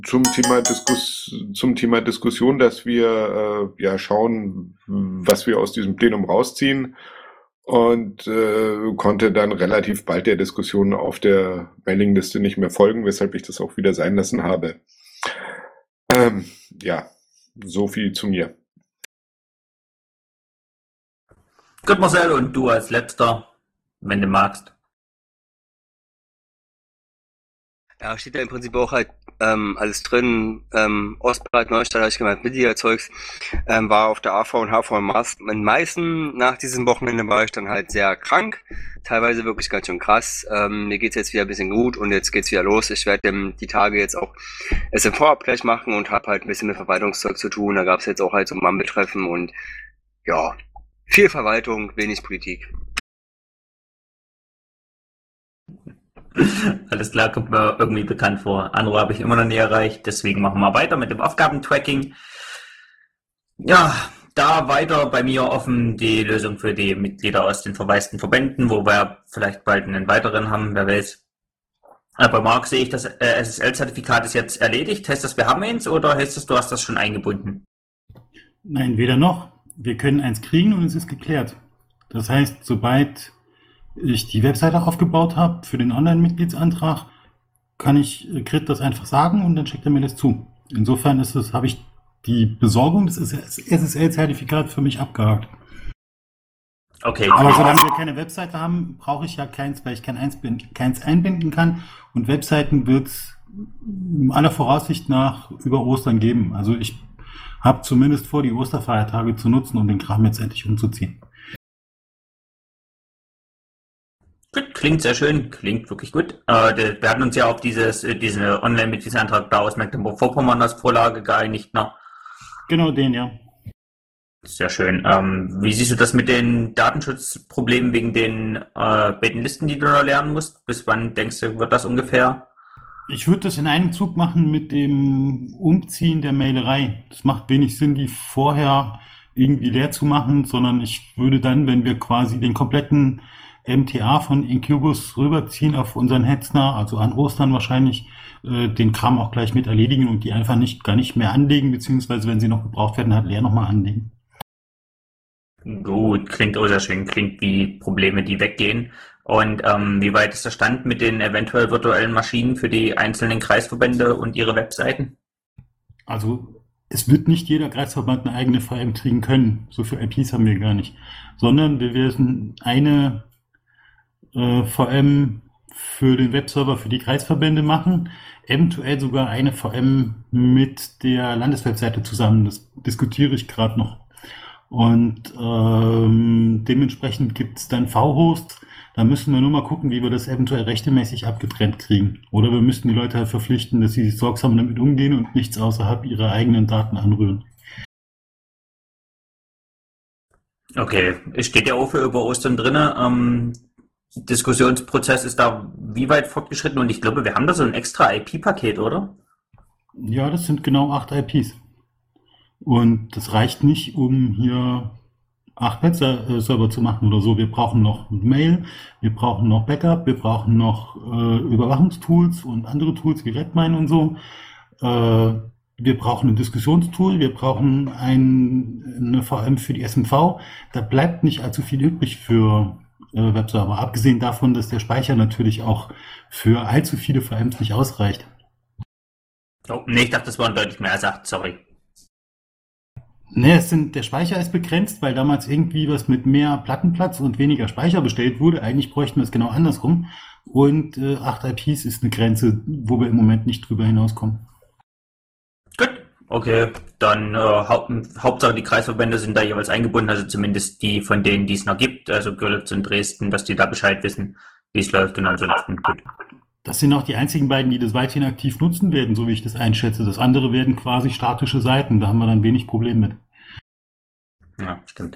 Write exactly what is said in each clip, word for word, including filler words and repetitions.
zum Thema Diskus zum Thema Diskussion, dass wir äh, ja schauen, was wir aus diesem Plenum rausziehen und äh, konnte dann relativ bald der Diskussion auf der Mailingliste nicht mehr folgen, weshalb ich das auch wieder sein lassen habe. Ähm, ja, so viel zu mir. Gut, Marcel, und du als Letzter, wenn du magst. Ja, steht ja im Prinzip auch halt ähm, alles drin. Ähm, Ostbreit, Neustadt, habe ich gemeint, Mitgliederzeugs, ähm, war auf der A V und H V in, Maß, in Meißen. Nach diesem Wochenende war ich dann halt sehr krank, teilweise wirklich ganz schön krass. Ähm, mir geht's jetzt wieder ein bisschen gut und jetzt geht's wieder los. Ich werde die Tage jetzt auch S M V-Abgleich machen und habe halt ein bisschen mit Verwaltungszeug zu tun. Da gab's jetzt auch halt so Mammeltreffen und ja, viel Verwaltung, wenig Politik. Alles klar, kommt mir irgendwie bekannt vor. Anrufe habe ich immer noch nie erreicht, deswegen machen wir weiter mit dem Aufgabentracking. Ja, da weiter bei mir offen die Lösung für die Mitglieder aus den verwaisten Verbänden, wo wir vielleicht bald einen weiteren haben, wer weiß. Bei Marc sehe ich, das äh, S S L-Zertifikat ist jetzt erledigt. Heißt das, wir haben eins oder heißt das, du hast das schon eingebunden? Nein, weder noch. Wir können eins kriegen und es ist geklärt. Das heißt, sobald ich die Webseite aufgebaut habe für den Online-Mitgliedsantrag, kann ich Grit das einfach sagen und dann schickt er mir das zu. Insofern ist es, habe ich die Besorgung des S S L-Zertifikats für mich abgehakt. Okay. Aber solange wir keine Webseite haben, brauche ich ja keins, weil ich kein einbinden, keins einbinden kann. Und Webseiten wird es aller Voraussicht nach über Ostern geben. Also ich habe zumindest vor, die Osterfeiertage zu nutzen, um den Kram jetzt endlich umzuziehen. Gut, klingt sehr schön, klingt wirklich gut. Äh, wir hatten uns ja auf dieses, diese Online-Mitgliedsantrag da aus Mecklenburg-Vorpommern als Vorlage geeinigt, ne? Genau den, ja. Sehr schön. Ähm, wie siehst du das mit den Datenschutzproblemen wegen den äh, Betenlisten, die du da lernen musst? Bis wann denkst du, wird das ungefähr? Ich würde das in einem Zug machen mit dem Umziehen der Mailerei. Das macht wenig Sinn, die vorher irgendwie leer zu machen, sondern ich würde dann, wenn wir quasi den kompletten M T A von Incubus rüberziehen auf unseren Hetzner, also an Ostern wahrscheinlich, äh, den Kram auch gleich mit erledigen und die einfach nicht gar nicht mehr anlegen, beziehungsweise wenn sie noch gebraucht werden, halt leer nochmal anlegen. Gut, klingt auch sehr schön, klingt wie Probleme, die weggehen. Und ähm, wie weit ist der Stand mit den eventuell virtuellen Maschinen für die einzelnen Kreisverbände und ihre Webseiten? Also es wird nicht jeder Kreisverband eine eigene V M kriegen können, so viele I Ps haben wir gar nicht, sondern wir werden eine äh, V M für den Webserver für die Kreisverbände machen, eventuell sogar eine V M mit der Landeswebseite zusammen, das diskutiere ich gerade noch. Und ähm, dementsprechend gibt es dann V-Hosts. Da müssen wir nur mal gucken, wie wir das eventuell rechtemäßig abgetrennt kriegen. Oder wir müssten die Leute halt verpflichten, dass sie sorgsam damit umgehen und nichts außerhalb ihrer eigenen Daten anrühren. Okay, es steht ja auch für über Ostern drin. Ähm, Diskussionsprozess ist da wie weit fortgeschritten? Und ich glaube, wir haben da so ein extra I P-Paket, oder? Ja, das sind genau acht I Ps. Und das reicht nicht, um hier acht Web-Server zu machen oder so. Wir brauchen noch Mail, wir brauchen noch Backup, wir brauchen noch äh, Überwachungstools und andere Tools wie Redmine und so. Äh, wir brauchen ein Diskussionstool, wir brauchen ein, eine V M für die S M V. Da bleibt nicht allzu viel übrig für äh, Webserver. Abgesehen davon, dass der Speicher natürlich auch für allzu viele V Ms nicht ausreicht. Oh, nee, ich dachte, das waren deutlich mehr als acht, sorry. Ne, es sind, der Speicher ist begrenzt, weil damals irgendwie was mit mehr Plattenplatz und weniger Speicher bestellt wurde. Eigentlich bräuchten wir es genau andersrum. Und äh, acht I Ps ist eine Grenze, wo wir im Moment nicht drüber hinauskommen. Gut, okay. Dann äh, Haupt, Hauptsache die Kreisverbände sind da jeweils eingebunden, also zumindest die von denen, die es noch gibt, also Görlitz und Dresden, dass die da Bescheid wissen, wie es läuft und ansonsten gut. Das sind auch die einzigen beiden, die das weiterhin aktiv nutzen werden, so wie ich das einschätze. Das andere werden quasi statische Seiten, da haben wir dann wenig Problem mit. Ja, stimmt.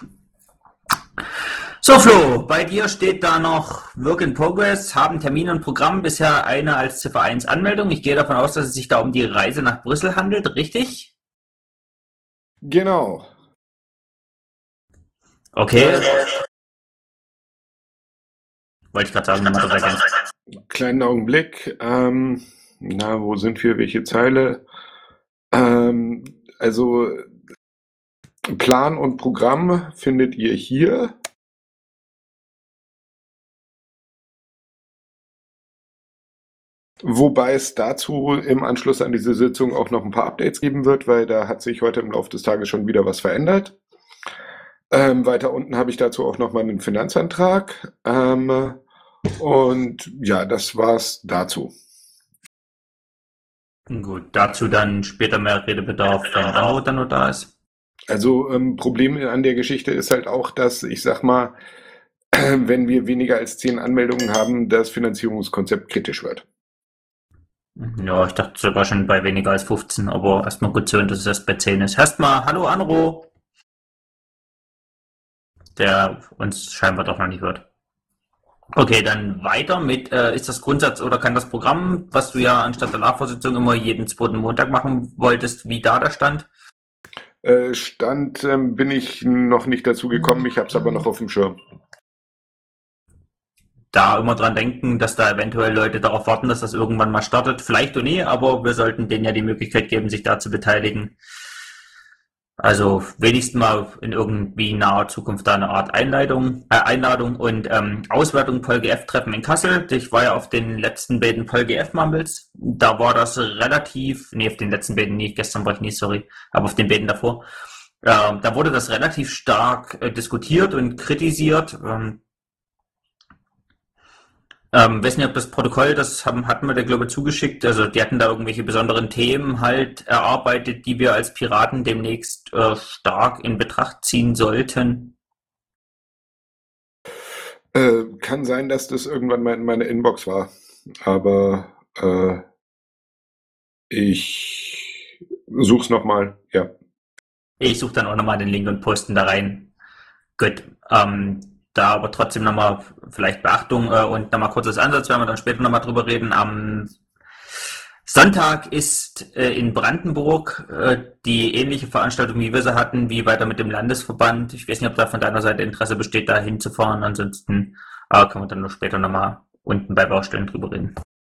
So Flo, bei dir steht da noch Work in Progress, haben Termin und Programm, bisher eine als Ziffer eins Anmeldung. Ich gehe davon aus, dass es sich da um die Reise nach Brüssel handelt, richtig? Genau. Okay. Wollte ich gerade sagen, dann mal dabei. Kleinen Augenblick. Ähm, na, wo sind wir? Welche Zeile? Ähm, also Plan und Programm findet ihr hier. Wobei es dazu im Anschluss an diese Sitzung auch noch ein paar Updates geben wird, weil da hat sich heute im Laufe des Tages schon wieder was verändert. Ähm, weiter unten habe ich dazu auch noch mal einen Finanzantrag. Ähm, und ja, das war's dazu. Gut, dazu dann später mehr Redebedarf, wenn Anno dann noch da ist. Also ähm, Problem an der Geschichte ist halt auch, dass ich sag mal, wenn wir weniger als zehn Anmeldungen haben, das Finanzierungskonzept kritisch wird. Ja, ich dachte sogar schon bei weniger als fünfzehn, aber erstmal gut zu hören, dass es erst bei zehn ist. Erstmal, hallo Anro, der uns scheinbar doch noch nicht hört. Okay, dann weiter mit, äh, ist das Grundsatz oder kann das Programm, was du ja anstatt der Nachvorsitzung immer jeden zweiten Montag machen wolltest, wie da der Stand? Äh, Stand ähm, bin ich noch nicht dazu gekommen, ich habe es aber noch auf dem Schirm. Da immer dran denken, dass da eventuell Leute darauf warten, dass das irgendwann mal startet. Vielleicht oder nie, aber wir sollten denen ja die Möglichkeit geben, sich da zu beteiligen. Also wenigstens mal in irgendwie naher Zukunft da eine Art Einleitung, äh, Einladung und ähm, Auswertung PolGF-Treffen in Kassel. Ich war ja auf den letzten beiden PolGF-Mumbles. Da war das relativ, nee, auf den letzten beiden nie, gestern war ich nie, sorry, aber auf den beiden davor. Äh, da wurde das relativ stark äh, diskutiert und kritisiert. Ähm, Ähm, weiß nicht, ob das Protokoll, das haben, hatten wir der glaube ich zugeschickt, also die hatten da irgendwelche besonderen Themen halt erarbeitet, die wir als Piraten demnächst äh, stark in Betracht ziehen sollten. Äh, kann sein, dass das irgendwann mal in meiner Inbox war, aber äh, ich such's nochmal, ja. Ich suche dann auch nochmal den Link und posten da rein. Gut, ähm, da aber trotzdem nochmal vielleicht Beachtung äh, und nochmal kurzes Ansatz, werden wir dann später nochmal drüber reden. Am Sonntag ist äh, in Brandenburg äh, die ähnliche Veranstaltung, wie wir sie hatten, wie weiter mit dem Landesverband. Ich weiß nicht, ob da von deiner Seite Interesse besteht, da hinzufahren. Ansonsten äh, können wir dann noch später nochmal unten bei Baustellen drüber reden.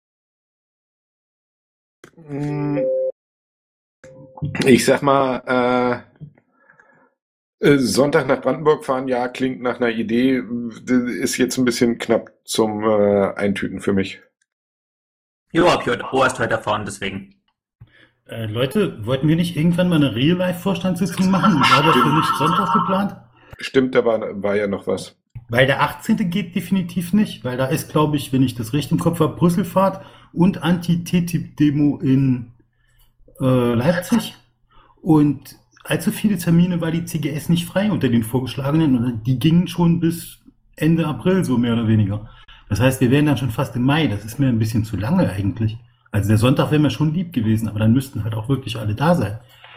Ich sag mal, äh, Sonntag nach Brandenburg fahren, ja, klingt nach einer Idee, ist jetzt ein bisschen knapp zum äh, Eintüten für mich. Jo, hab ich heute erst heute erfahren, deswegen. Äh, Leute, wollten wir nicht irgendwann mal eine Real-Life-Vorstandssitzung machen? War das für nicht Sonntag geplant? Stimmt, da war, war ja noch was. Weil der achtzehnte geht definitiv nicht, weil da ist, glaube ich, wenn ich das recht im Kopf habe, Brüsselfahrt und Anti-T T I P-Demo in äh, Leipzig. Und allzu viele Termine war die C G S nicht frei unter den vorgeschlagenen und die gingen schon bis Ende April, so mehr oder weniger. Das heißt, wir wären dann schon fast im Mai. Das ist mir ein bisschen zu lange eigentlich. Also der Sonntag wäre mir schon lieb gewesen, aber dann müssten halt auch wirklich alle da sein.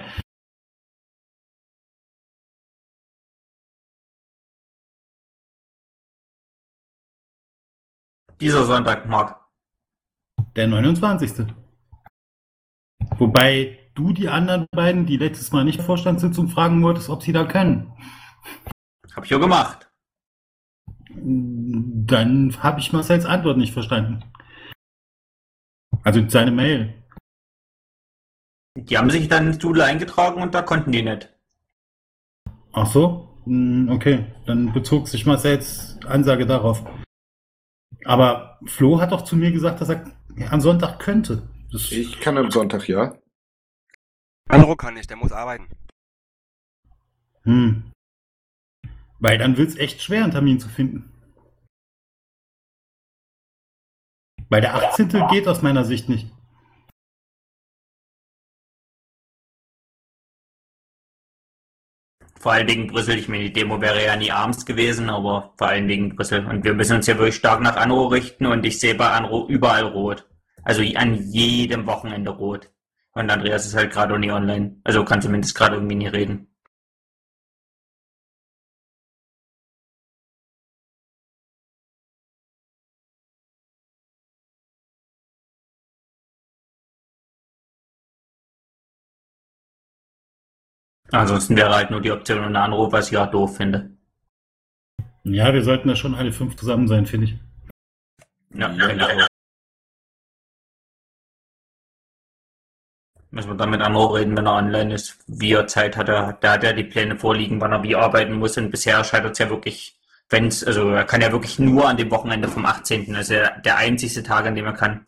Dieser Sonntag, Marc. Der neunundzwanzigste. Wobei du die anderen beiden, die letztes Mal nicht Vorstandssitzung, fragen wolltest, ob sie da können. Hab ich ja gemacht. Dann habe ich Marcells Antwort nicht verstanden. Also seine Mail. Die haben sich dann ins Doodle eingetragen und da konnten die nicht. Ach so? Okay, dann bezog sich Marcells Ansage darauf. Aber Flo hat doch zu mir gesagt, dass er am Sonntag könnte. Das Ich kann am Sonntag, ja. Andro kann nicht, der muss arbeiten. Hm. Weil dann wird es echt schwer, einen Termin zu finden. Weil der achtzehnte geht aus meiner Sicht nicht. Vor allen Dingen Brüssel, ich meine, die Demo wäre ja nie abends gewesen, aber vor allen Dingen Brüssel. Und wir müssen uns ja wirklich stark nach Anro richten und ich sehe bei Anro überall rot. Also an jedem Wochenende rot. Und Andreas ist halt gerade auch nie online. Also kann zumindest gerade irgendwie nie reden. Ansonsten wäre halt nur die Option und Anruf, was ich ja doof finde. Ja, wir sollten da schon alle fünf zusammen sein, finde ich. Ja, ja, ja. Müssen wir dann mit Anro reden, wenn er online ist, wie er Zeit hat. Er, der hat ja die Pläne vorliegen, wann er wie arbeiten muss. Und bisher scheitert es ja wirklich, wenn es, also er kann ja wirklich nur an dem Wochenende vom achtzehnten Das ist ja der einzigste Tag, an dem er kann.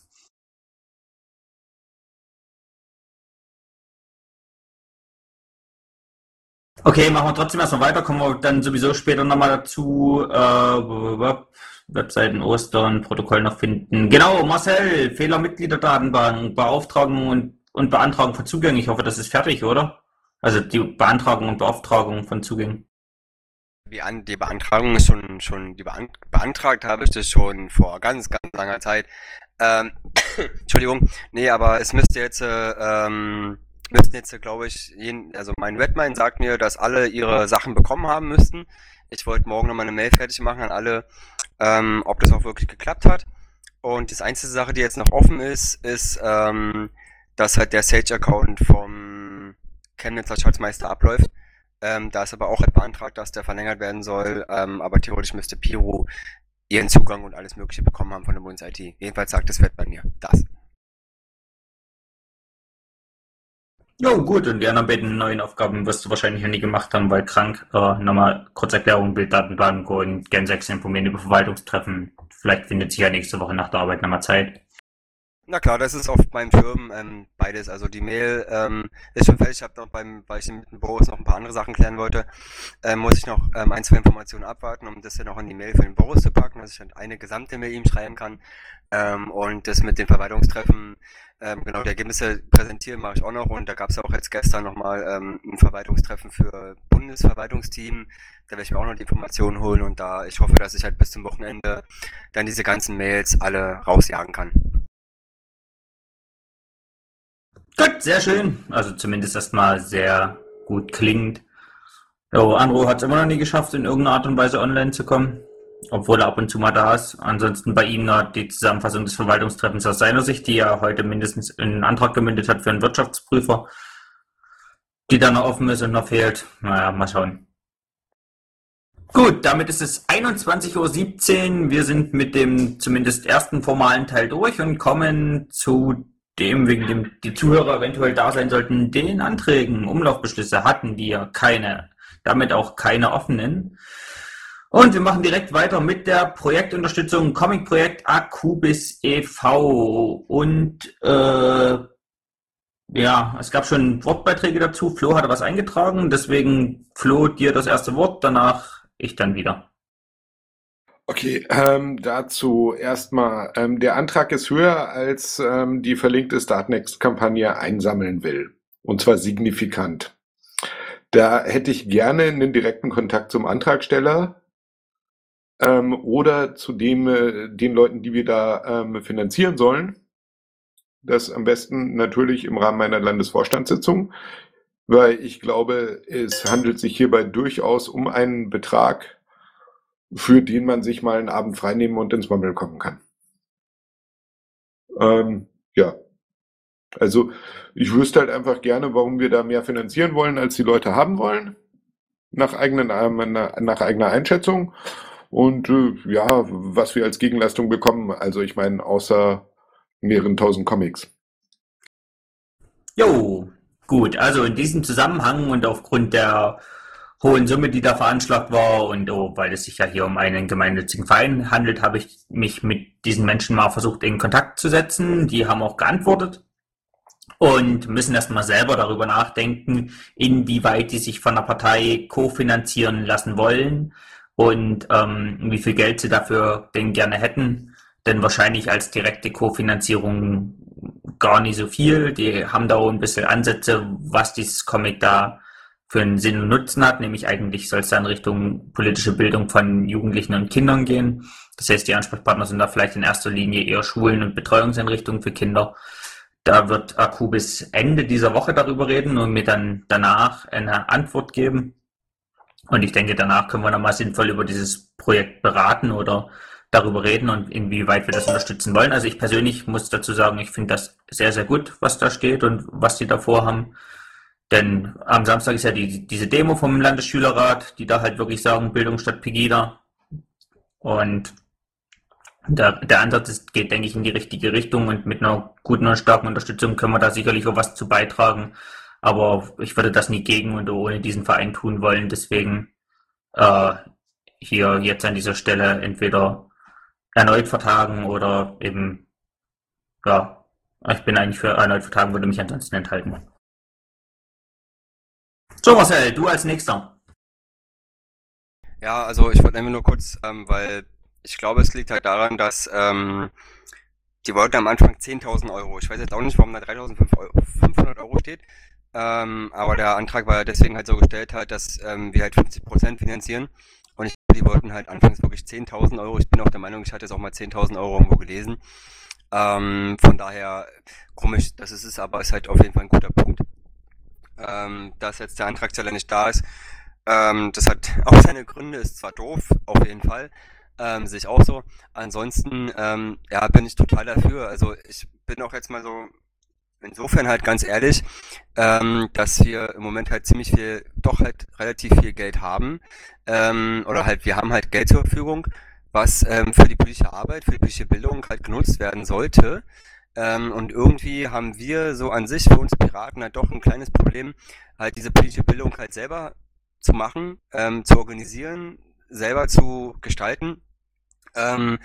Okay, machen wir trotzdem erstmal weiter, kommen wir dann sowieso später nochmal dazu. Äh, Webseiten Ostern, Protokoll noch finden. Genau, Marcel, Fehler Mitgliederdatenbank, Beauftragung und, und Beantragung von Zugängen. Ich hoffe, das ist fertig, oder? Also die Beantragung und Beauftragung von Zugängen. Die, An die Beantragung ist schon, schon die Bean beantragt habe ich das schon vor ganz, ganz langer Zeit. Ähm, Entschuldigung, nee, aber es müsste jetzt, äh, ähm, müssten jetzt, glaube ich, jeden, also mein Redmine sagt mir, dass alle ihre Sachen bekommen haben müssten. Ich wollte morgen nochmal eine Mail fertig machen an alle, ähm, ob das auch wirklich geklappt hat. Und das einzige Sache, die jetzt noch offen ist, ist, ähm, dass halt der Sage-Account vom Chemnitzer Schatzmeister abläuft. Ähm, da ist aber auch halt beantragt, dass der verlängert werden soll, ähm, aber theoretisch müsste Piro ihren Zugang und alles Mögliche bekommen haben von der Bundes-I T. Jedenfalls sagt das Fett bei mir das. Jo, gut, und die anderen beiden neuen Aufgaben wirst du wahrscheinlich noch nie gemacht haben, weil krank. Äh, nochmal Kurzerklärung, Bilddatenbank und Gen sechs informieren über Verwaltungstreffen. Vielleicht findet sich ja nächste Woche nach der Arbeit nochmal Zeit. Na klar, das ist auf meinen Firmen ähm, beides. Also die Mail ähm, ist schon fertig. Ich habe noch beim, weil ich mit dem Boris noch ein paar andere Sachen klären wollte, ähm, muss ich noch ähm, ein, zwei Informationen abwarten, um das dann noch in die Mail für den Boris zu packen, dass ich dann eine gesamte Mail ihm schreiben kann. Ähm, und das mit den Verwaltungstreffen, ähm, genau, die Ergebnisse präsentieren mache ich auch noch. Und da gab es ja auch jetzt gestern nochmal ähm, ein Verwaltungstreffen für Bundesverwaltungsteam. Da werde ich mir auch noch die Informationen holen. Und da ich hoffe, dass ich halt bis zum Wochenende dann diese ganzen Mails alle rausjagen kann. Gut, sehr schön. Also zumindest erstmal sehr gut klingt. Jo, Anro hat es immer noch nie geschafft, in irgendeiner Art und Weise online zu kommen, obwohl er ab und zu mal da ist. Ansonsten bei ihm noch die Zusammenfassung des Verwaltungstreffens aus seiner Sicht, die er heute mindestens in einen Antrag gemündet hat für einen Wirtschaftsprüfer, die dann noch offen ist und noch fehlt. Naja, mal schauen. Gut, damit ist es einundzwanzig Uhr siebzehn. Wir sind mit dem zumindest ersten formalen Teil durch und kommen zu dem, wegen dem die Zuhörer eventuell da sein sollten, den Anträgen. Umlaufbeschlüsse hatten wir keine, damit auch keine offenen. Und wir machen direkt weiter mit der Projektunterstützung Comic-Projekt Akubis e V. Und äh, ja, es gab schon Wortbeiträge dazu. Flo hatte was eingetragen, deswegen Flo, dir das erste Wort, danach ich dann wieder. Okay, ähm, dazu erstmal, ähm, der Antrag ist höher, als ähm, die verlinkte Startnext-Kampagne einsammeln will. Und zwar signifikant. Da hätte ich gerne einen direkten Kontakt zum Antragsteller ähm, oder zu dem, äh, den Leuten, die wir da ähm, finanzieren sollen. Das am besten natürlich im Rahmen meiner Landesvorstandssitzung, weil ich glaube, es handelt sich hierbei durchaus um einen Betrag, für den man sich mal einen Abend freinehmen und ins Mommel kommen kann. Ähm, ja, also ich wüsste halt einfach gerne, warum wir da mehr finanzieren wollen, als die Leute haben wollen, nach, eigenen, äh, nach eigener Einschätzung. Und äh, ja, was wir als Gegenleistung bekommen, also ich meine, außer mehreren tausend Comics. Jo, gut, also in diesem Zusammenhang und aufgrund der hohen Summe, die da veranschlagt war und oh, weil es sich ja hier um einen gemeinnützigen Verein handelt, habe ich mich mit diesen Menschen mal versucht in Kontakt zu setzen. Die haben auch geantwortet und müssen erstmal selber darüber nachdenken, inwieweit die sich von der Partei kofinanzieren lassen wollen und ähm, wie viel Geld sie dafür denn gerne hätten. Denn wahrscheinlich als direkte Kofinanzierung gar nicht so viel. Die haben da auch ein bisschen Ansätze, was dieses Comic da für einen Sinn und Nutzen hat, nämlich eigentlich soll es dann Richtung politische Bildung von Jugendlichen und Kindern gehen. Das heißt, die Ansprechpartner sind da vielleicht in erster Linie eher Schulen und Betreuungseinrichtungen für Kinder. Da wird Akubis Ende dieser Woche darüber reden und mir dann danach eine Antwort geben. Und ich denke, danach können wir nochmal sinnvoll über dieses Projekt beraten oder darüber reden und inwieweit wir das unterstützen wollen. Also ich persönlich muss dazu sagen, ich finde das sehr, sehr gut, was da steht und was die da vorhaben. Denn am Samstag ist ja die, diese Demo vom Landesschülerrat, die da halt wirklich sagen, Bildung statt Pegida. Und Der, der Ansatz ist, geht, denke ich, in die richtige Richtung und mit einer guten und starken Unterstützung können wir da sicherlich auch was zu beitragen. Aber ich würde das nie gegen und ohne diesen Verein tun wollen. Deswegen äh, hier jetzt an dieser Stelle entweder erneut vertagen oder eben, ja, ich bin eigentlich für erneut vertagen, würde mich ansonsten enthalten. So Marcel, du als Nächster. Ja, also ich wollte einfach nur kurz, ähm, weil ich glaube, es liegt halt daran, dass ähm, die wollten am Anfang zehntausend Euro. Ich weiß jetzt auch nicht, warum da dreitausendfünfhundert Euro steht, ähm, aber der Antrag war ja deswegen halt so gestellt, halt, dass ähm, wir halt fünfzig Prozent finanzieren und ich, die wollten halt anfangs wirklich zehntausend Euro. Ich bin auch der Meinung, ich hatte jetzt auch mal zehntausend Euro irgendwo gelesen. Ähm, von daher komisch, dass es ist, aber ist halt auf jeden Fall ein guter Punkt. Ähm, dass jetzt der Antragsteller nicht da ist, ähm, das hat auch seine Gründe, ist zwar doof, auf jeden Fall, ähm, sehe ich auch so. Ansonsten, ähm, ja, bin ich total dafür. Also ich bin auch jetzt mal so insofern halt ganz ehrlich, ähm, dass wir im Moment halt ziemlich viel, doch halt relativ viel Geld haben, ähm, oder halt wir haben halt Geld zur Verfügung, was ähm, für die politische Arbeit, für die politische Bildung halt genutzt werden sollte. Ähm, und irgendwie haben wir so an sich für uns Piraten halt doch ein kleines Problem, halt diese politische Bildung halt selber zu machen, ähm, zu organisieren, selber zu gestalten. Ähm,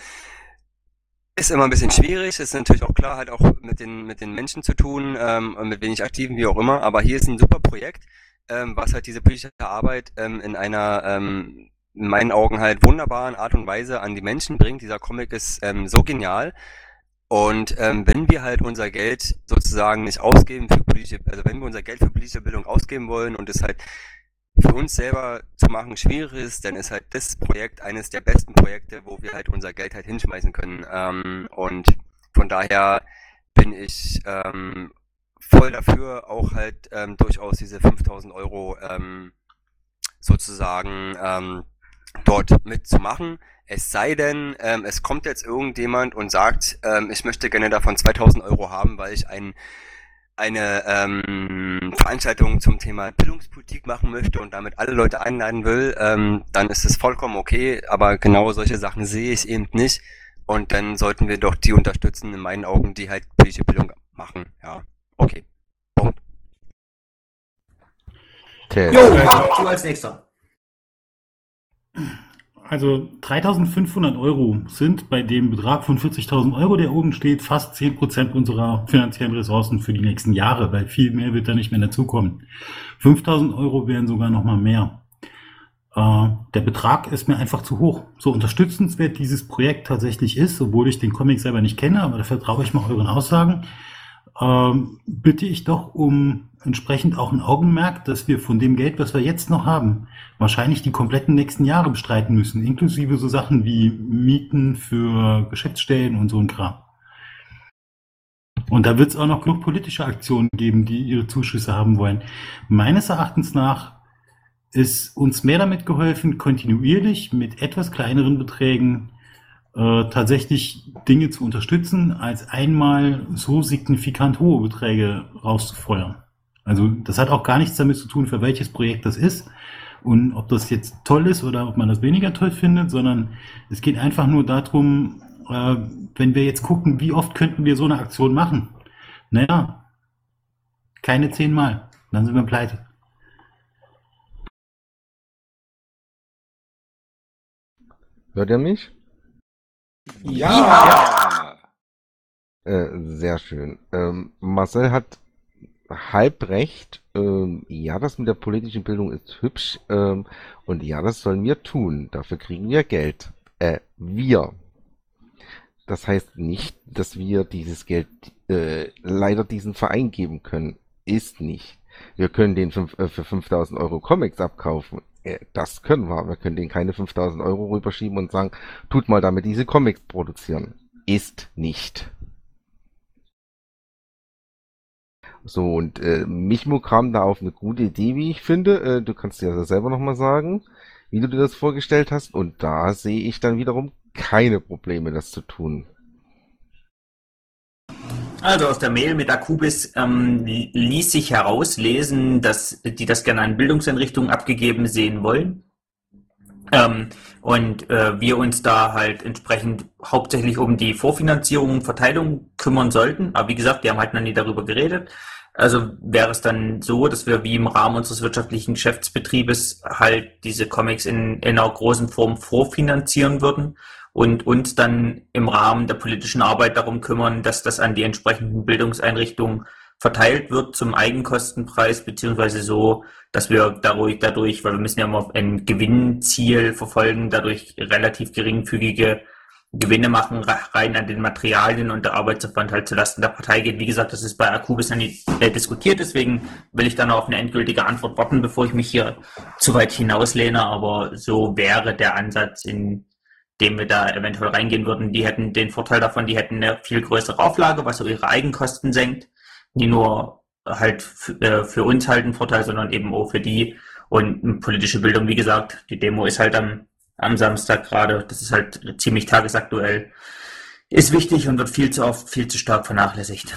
ist immer ein bisschen schwierig, ist natürlich auch klar, halt auch mit den, mit den Menschen zu tun, ähm, und mit wenig Aktiven, wie auch immer, aber hier ist ein super Projekt, ähm, was halt diese politische Arbeit ähm, in einer, ähm, in meinen Augen halt wunderbaren Art und Weise an die Menschen bringt. Dieser Comic ist ähm, so genial. Und ähm, wenn wir halt unser Geld sozusagen nicht ausgeben für politische, also wenn wir unser Geld für politische Bildung ausgeben wollen und es halt für uns selber zu machen schwierig ist, dann ist halt das Projekt eines der besten Projekte, wo wir halt unser Geld halt hinschmeißen können. Ähm, und von daher bin ich ähm, voll dafür, auch halt ähm, durchaus diese fünftausend Euro ähm, sozusagen ähm, dort mitzumachen. Es sei denn, ähm, es kommt jetzt irgendjemand und sagt, ähm, ich möchte gerne davon zweitausend Euro haben, weil ich ein, eine ähm, Veranstaltung zum Thema Bildungspolitik machen möchte und damit alle Leute einladen will, ähm, dann ist es vollkommen okay, aber genau solche Sachen sehe ich eben nicht und dann sollten wir doch die unterstützen, in meinen Augen, die halt politische Bildung machen. Ja, okay. Punkt. Okay. Jo, du als Nächster. Also dreitausendfünfhundert Euro sind bei dem Betrag von vierzigtausend Euro, der oben steht, fast zehn Prozent unserer finanziellen Ressourcen für die nächsten Jahre, weil viel mehr wird da nicht mehr dazukommen. fünftausend Euro wären sogar noch mal mehr. Äh, der Betrag ist mir einfach zu hoch. So unterstützenswert dieses Projekt tatsächlich ist, obwohl ich den Comic selber nicht kenne, aber da vertraue ich mal euren Aussagen, äh, bitte ich doch um entsprechend auch ein Augenmerk, dass wir von dem Geld, was wir jetzt noch haben, wahrscheinlich die kompletten nächsten Jahre bestreiten müssen, inklusive so Sachen wie Mieten für Geschäftsstellen und so ein Kram. Und da wird es auch noch genug politische Aktionen geben, die ihre Zuschüsse haben wollen. Meines Erachtens nach ist uns mehr damit geholfen, kontinuierlich mit etwas kleineren Beträgen äh, tatsächlich Dinge zu unterstützen, als einmal so signifikant hohe Beträge rauszufeuern. Also das hat auch gar nichts damit zu tun, für welches Projekt das ist und ob das jetzt toll ist oder ob man das weniger toll findet, sondern es geht einfach nur darum, äh, wenn wir jetzt gucken, wie oft könnten wir so eine Aktion machen? Naja, keine zehnmal, dann sind wir pleite. Hört ihr mich? Ja! ja. Äh, sehr schön. Ähm, Marcel hat halb recht. Ähm, ja, das mit der politischen Bildung ist hübsch. Ähm, und ja, das sollen wir tun. Dafür kriegen wir Geld. Äh, wir. Das heißt nicht, dass wir dieses Geld äh, leider diesen Verein geben können. Ist nicht. Wir können den fünf, äh, für fünftausend Euro Comics abkaufen. Äh, das können wir. Wir können denen keine fünftausend Euro rüberschieben und sagen, tut mal damit diese Comics produzieren. Ist nicht. So, und äh, Michmo kam da auf eine gute Idee, wie ich finde. Äh, du kannst dir ja selber nochmal sagen, wie du dir das vorgestellt hast. Und da sehe ich dann wiederum keine Probleme, das zu tun. Also aus der Mail mit Akubis ähm, ließ sich herauslesen, dass die das gerne an Bildungseinrichtungen abgegeben sehen wollen. Ähm, und äh, wir uns da halt entsprechend hauptsächlich um die Vorfinanzierung und Verteilung kümmern sollten. Aber wie gesagt, wir haben halt noch nie darüber geredet. Also wäre es dann so, dass wir wie im Rahmen unseres wirtschaftlichen Geschäftsbetriebes halt diese Comics in, in einer großen Form vorfinanzieren würden und uns dann im Rahmen der politischen Arbeit darum kümmern, dass das an die entsprechenden Bildungseinrichtungen verteilt wird zum Eigenkostenpreis, beziehungsweise so, dass wir dadurch, dadurch, weil wir müssen ja immer ein Gewinnziel verfolgen, dadurch relativ geringfügige Gewinne machen, rein an den Materialien und der Arbeitsaufwand halt zulasten der Partei geht. Wie gesagt, das ist bei Akku bisher nicht äh, diskutiert, deswegen will ich dann auf eine endgültige Antwort warten, bevor ich mich hier zu weit hinauslehne, aber so wäre der Ansatz, in dem wir da eventuell reingehen würden. Die hätten den Vorteil davon, die hätten eine viel größere Auflage, was so ihre Eigenkosten senkt, nie nur halt für, für uns halt ein Vorteil, sondern eben auch für die. Und politische Bildung, wie gesagt, die Demo ist halt am, am Samstag gerade, das ist halt ziemlich tagesaktuell, ist wichtig und wird viel zu oft, viel zu stark vernachlässigt.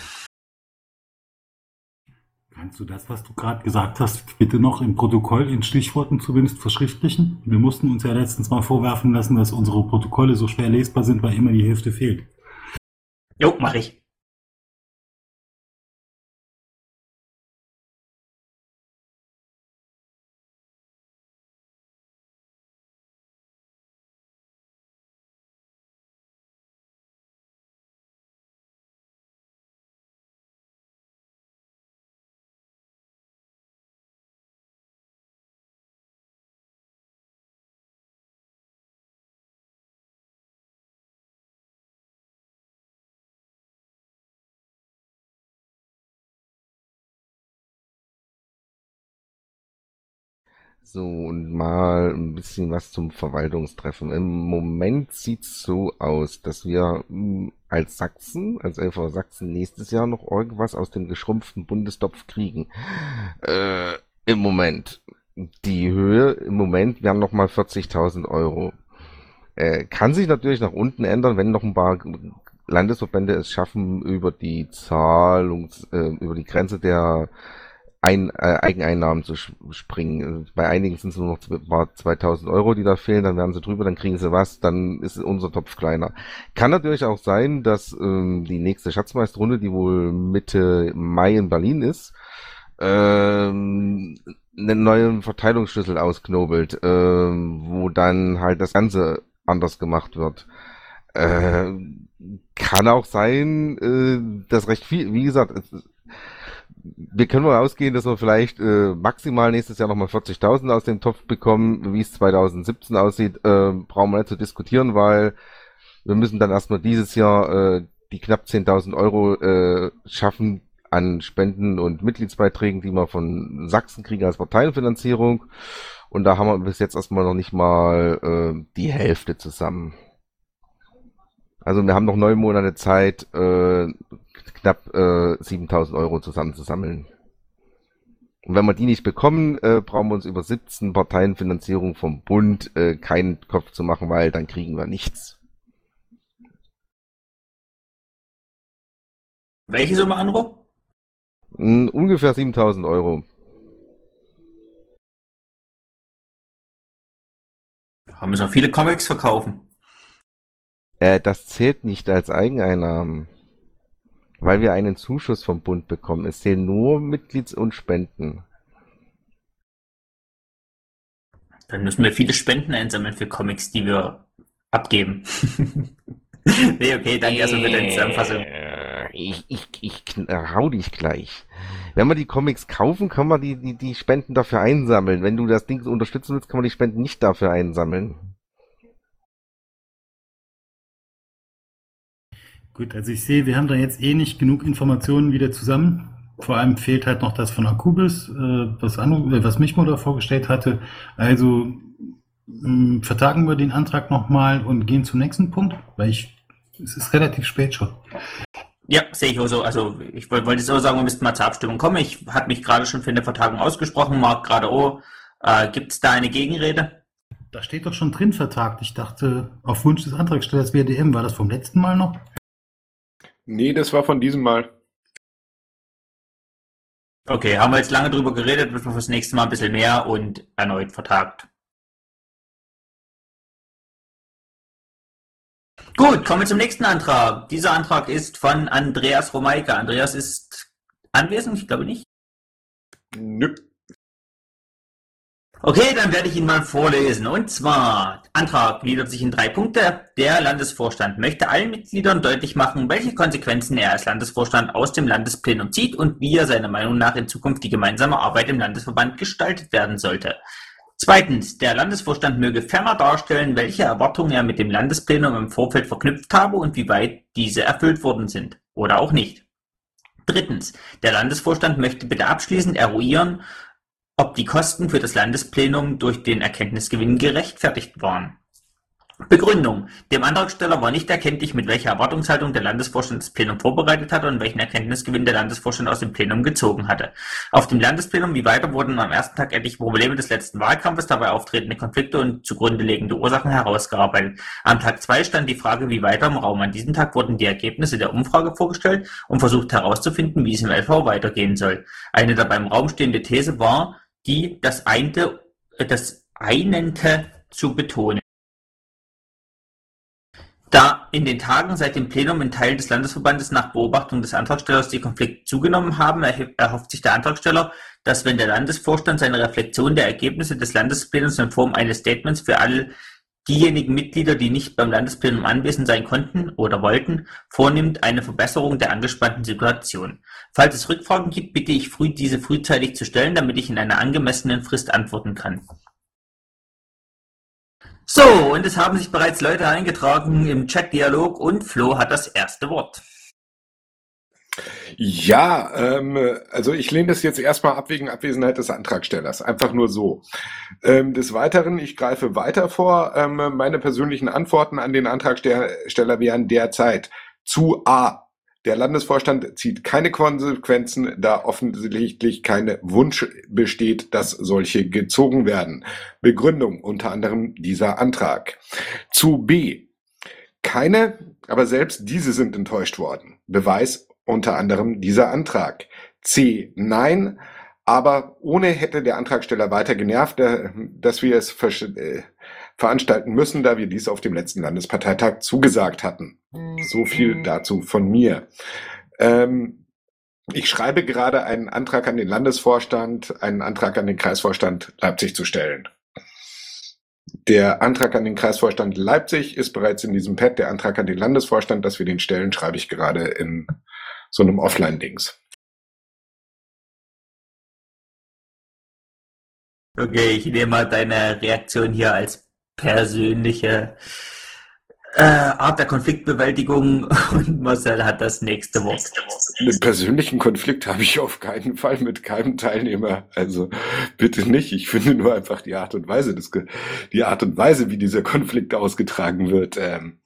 Kannst du das, was du gerade gesagt hast, bitte noch im Protokoll in Stichworten zumindest verschriftlichen? Wir mussten uns ja letztens mal vorwerfen lassen, dass unsere Protokolle so schwer lesbar sind, weil immer die Hälfte fehlt. Jo, mach ich. So, und mal ein bisschen was zum Verwaltungstreffen. Im Moment sieht's so aus, dass wir mh, als Sachsen, als L V Sachsen nächstes Jahr noch irgendwas aus dem geschrumpften Bundestopf kriegen. Äh, im Moment. Die Höhe im Moment wären noch mal vierzigtausend Euro. Äh, kann sich natürlich nach unten ändern, wenn noch ein paar Landesverbände es schaffen, über die Zahlungs, äh, über die Grenze der Ein, äh, Eigeneinnahmen zu springen. Bei einigen sind es nur noch zweitausend Euro, die da fehlen, dann werden sie drüber, dann kriegen sie was, dann ist unser Topf kleiner. Kann natürlich auch sein, dass ähm, die nächste Schatzmeisterrunde, die wohl Mitte Mai in Berlin ist, ähm, einen neuen Verteilungsschlüssel ausknobelt, ähm, wo dann halt das Ganze anders gemacht wird. Äh, kann auch sein, äh, dass recht viel, wie gesagt, es, wir können mal ausgehen, dass wir vielleicht äh, maximal nächstes Jahr nochmal vierzigtausend aus dem Topf bekommen. Wie es zwanzig siebzehn aussieht, äh, brauchen wir nicht zu diskutieren, weil wir müssen dann erstmal dieses Jahr äh, die knapp zehntausend Euro äh, schaffen an Spenden und Mitgliedsbeiträgen, die wir von Sachsen kriegen als Parteienfinanzierung. Und da haben wir bis jetzt erstmal noch nicht mal äh, die Hälfte zusammen. Also wir haben noch neun Monate Zeit, äh, knapp äh, siebentausend Euro zusammenzusammeln. Und wenn wir die nicht bekommen, äh, brauchen wir uns über siebzehn Parteienfinanzierung vom Bund äh, keinen Kopf zu machen, weil dann kriegen wir nichts. Welche Summe, Andro? Mm, ungefähr siebentausend Euro. Da müssen wir viele Comics verkaufen. Äh, das zählt nicht als Eigeneinnahmen, weil wir einen Zuschuss vom Bund bekommen. Es zählen nur Mitglieds- und Spenden. Dann müssen wir viele Spenden einsammeln für Comics, die wir abgeben. Nee, okay, danke erstmal für deine Zusammenfassung. Äh, Ich, ich, ich kn- hau dich gleich. Wenn wir die Comics kaufen, kann man die, die, die Spenden dafür einsammeln. Wenn du das Ding so unterstützen willst, kann man die Spenden nicht dafür einsammeln. Gut, also ich sehe, wir haben da jetzt eh nicht genug Informationen wieder zusammen. Vor allem fehlt halt noch das von Akubis, äh, was, Anu, äh, was Michmo da vorgestellt hatte. Also mh, vertagen wir den Antrag nochmal und gehen zum nächsten Punkt, weil ich, es ist relativ spät schon. Ja, sehe ich auch so. Also ich wollte wollte jetzt auch sagen, wir müssten mal zur Abstimmung kommen. Ich habe mich gerade schon für eine Vertagung ausgesprochen, Marc gerade auch. Äh, Gibt es da eine Gegenrede? Da steht doch schon drin vertagt. Ich dachte, auf Wunsch des Antragstellers W D M, war das vom letzten Mal noch? Nee, das war von diesem Mal. Okay, haben wir jetzt lange drüber geredet, wird man fürs nächste Mal ein bisschen mehr und erneut vertagt. Gut, kommen wir zum nächsten Antrag. Dieser Antrag ist von Andreas Romeike. Andreas ist anwesend? Ich glaube nicht. Nö. Okay, dann werde ich ihn mal vorlesen. Und zwar, Antrag gliedert sich in drei Punkte. Der Landesvorstand möchte allen Mitgliedern deutlich machen, welche Konsequenzen er als Landesvorstand aus dem Landesplenum zieht und wie er seiner Meinung nach in Zukunft die gemeinsame Arbeit im Landesverband gestaltet werden sollte. Zweitens, der Landesvorstand möge ferner darstellen, welche Erwartungen er mit dem Landesplenum im Vorfeld verknüpft habe und wie weit diese erfüllt worden sind. Oder auch nicht. Drittens, der Landesvorstand möchte bitte abschließend eruieren, ob die Kosten für das Landesplenum durch den Erkenntnisgewinn gerechtfertigt waren. Begründung. Dem Antragsteller war nicht erkenntlich, mit welcher Erwartungshaltung der Landesvorstand das Plenum vorbereitet hatte und welchen Erkenntnisgewinn der Landesvorstand aus dem Plenum gezogen hatte. Auf dem Landesplenum wie weiter wurden am ersten Tag etliche Probleme des letzten Wahlkampfes, dabei auftretende Konflikte und zugrunde liegende Ursachen herausgearbeitet. Am Tag zwei stand die Frage wie weiter im Raum. An diesem Tag wurden die Ergebnisse der Umfrage vorgestellt und versucht herauszufinden, wie es im L V weitergehen soll. Eine dabei im Raum stehende These war, die das Einte, das Einente zu betonen. Da in den Tagen seit dem Plenum in Teilen des Landesverbandes nach Beobachtung des Antragstellers die Konflikte zugenommen haben, erhofft sich der Antragsteller, dass wenn der Landesvorstand seine Reflexion der Ergebnisse des Landesplenums in Form eines Statements für alle diejenigen Mitglieder, die nicht beim Landesplenum anwesend sein konnten oder wollten, vornimmt, eine Verbesserung der angespannten Situation. Falls es Rückfragen gibt, bitte ich früh, diese frühzeitig zu stellen, damit ich in einer angemessenen Frist antworten kann. So, und es haben sich bereits Leute eingetragen im Chat-Dialog und Flo hat das erste Wort. Ja, ähm, also ich lehne das jetzt erstmal ab wegen Abwesenheit des Antragstellers. Einfach nur so. Ähm, des Weiteren, ich greife weiter vor. Ähm, meine persönlichen Antworten an den Antragsteller wären derzeit zu A. Der Landesvorstand zieht keine Konsequenzen, da offensichtlich kein Wunsch besteht, dass solche gezogen werden. Begründung unter anderem dieser Antrag. Zu B. Keine, aber selbst diese sind enttäuscht worden. Beweis unter anderem dieser Antrag. C. Nein, aber ohne hätte der Antragsteller weiter genervt, dass wir es veranstalten müssen, da wir dies auf dem letzten Landesparteitag zugesagt hatten. So viel dazu von mir. Ähm, ich schreibe gerade einen Antrag an den Landesvorstand, einen Antrag an den Kreisvorstand Leipzig zu stellen. Der Antrag an den Kreisvorstand Leipzig ist bereits in diesem Pad. Der Antrag an den Landesvorstand, dass wir den stellen, schreibe ich gerade in so einem Offline-Dings. Okay, ich nehme mal deine Reaktion hier als persönliche äh, Art der Konfliktbewältigung und Marcel hat das nächste Wort. Einen persönlichen Konflikt habe ich auf keinen Fall mit keinem Teilnehmer. Also bitte nicht. Ich finde nur einfach die Art und Weise, des, die Art und Weise, wie dieser Konflikt ausgetragen wird. Ähm,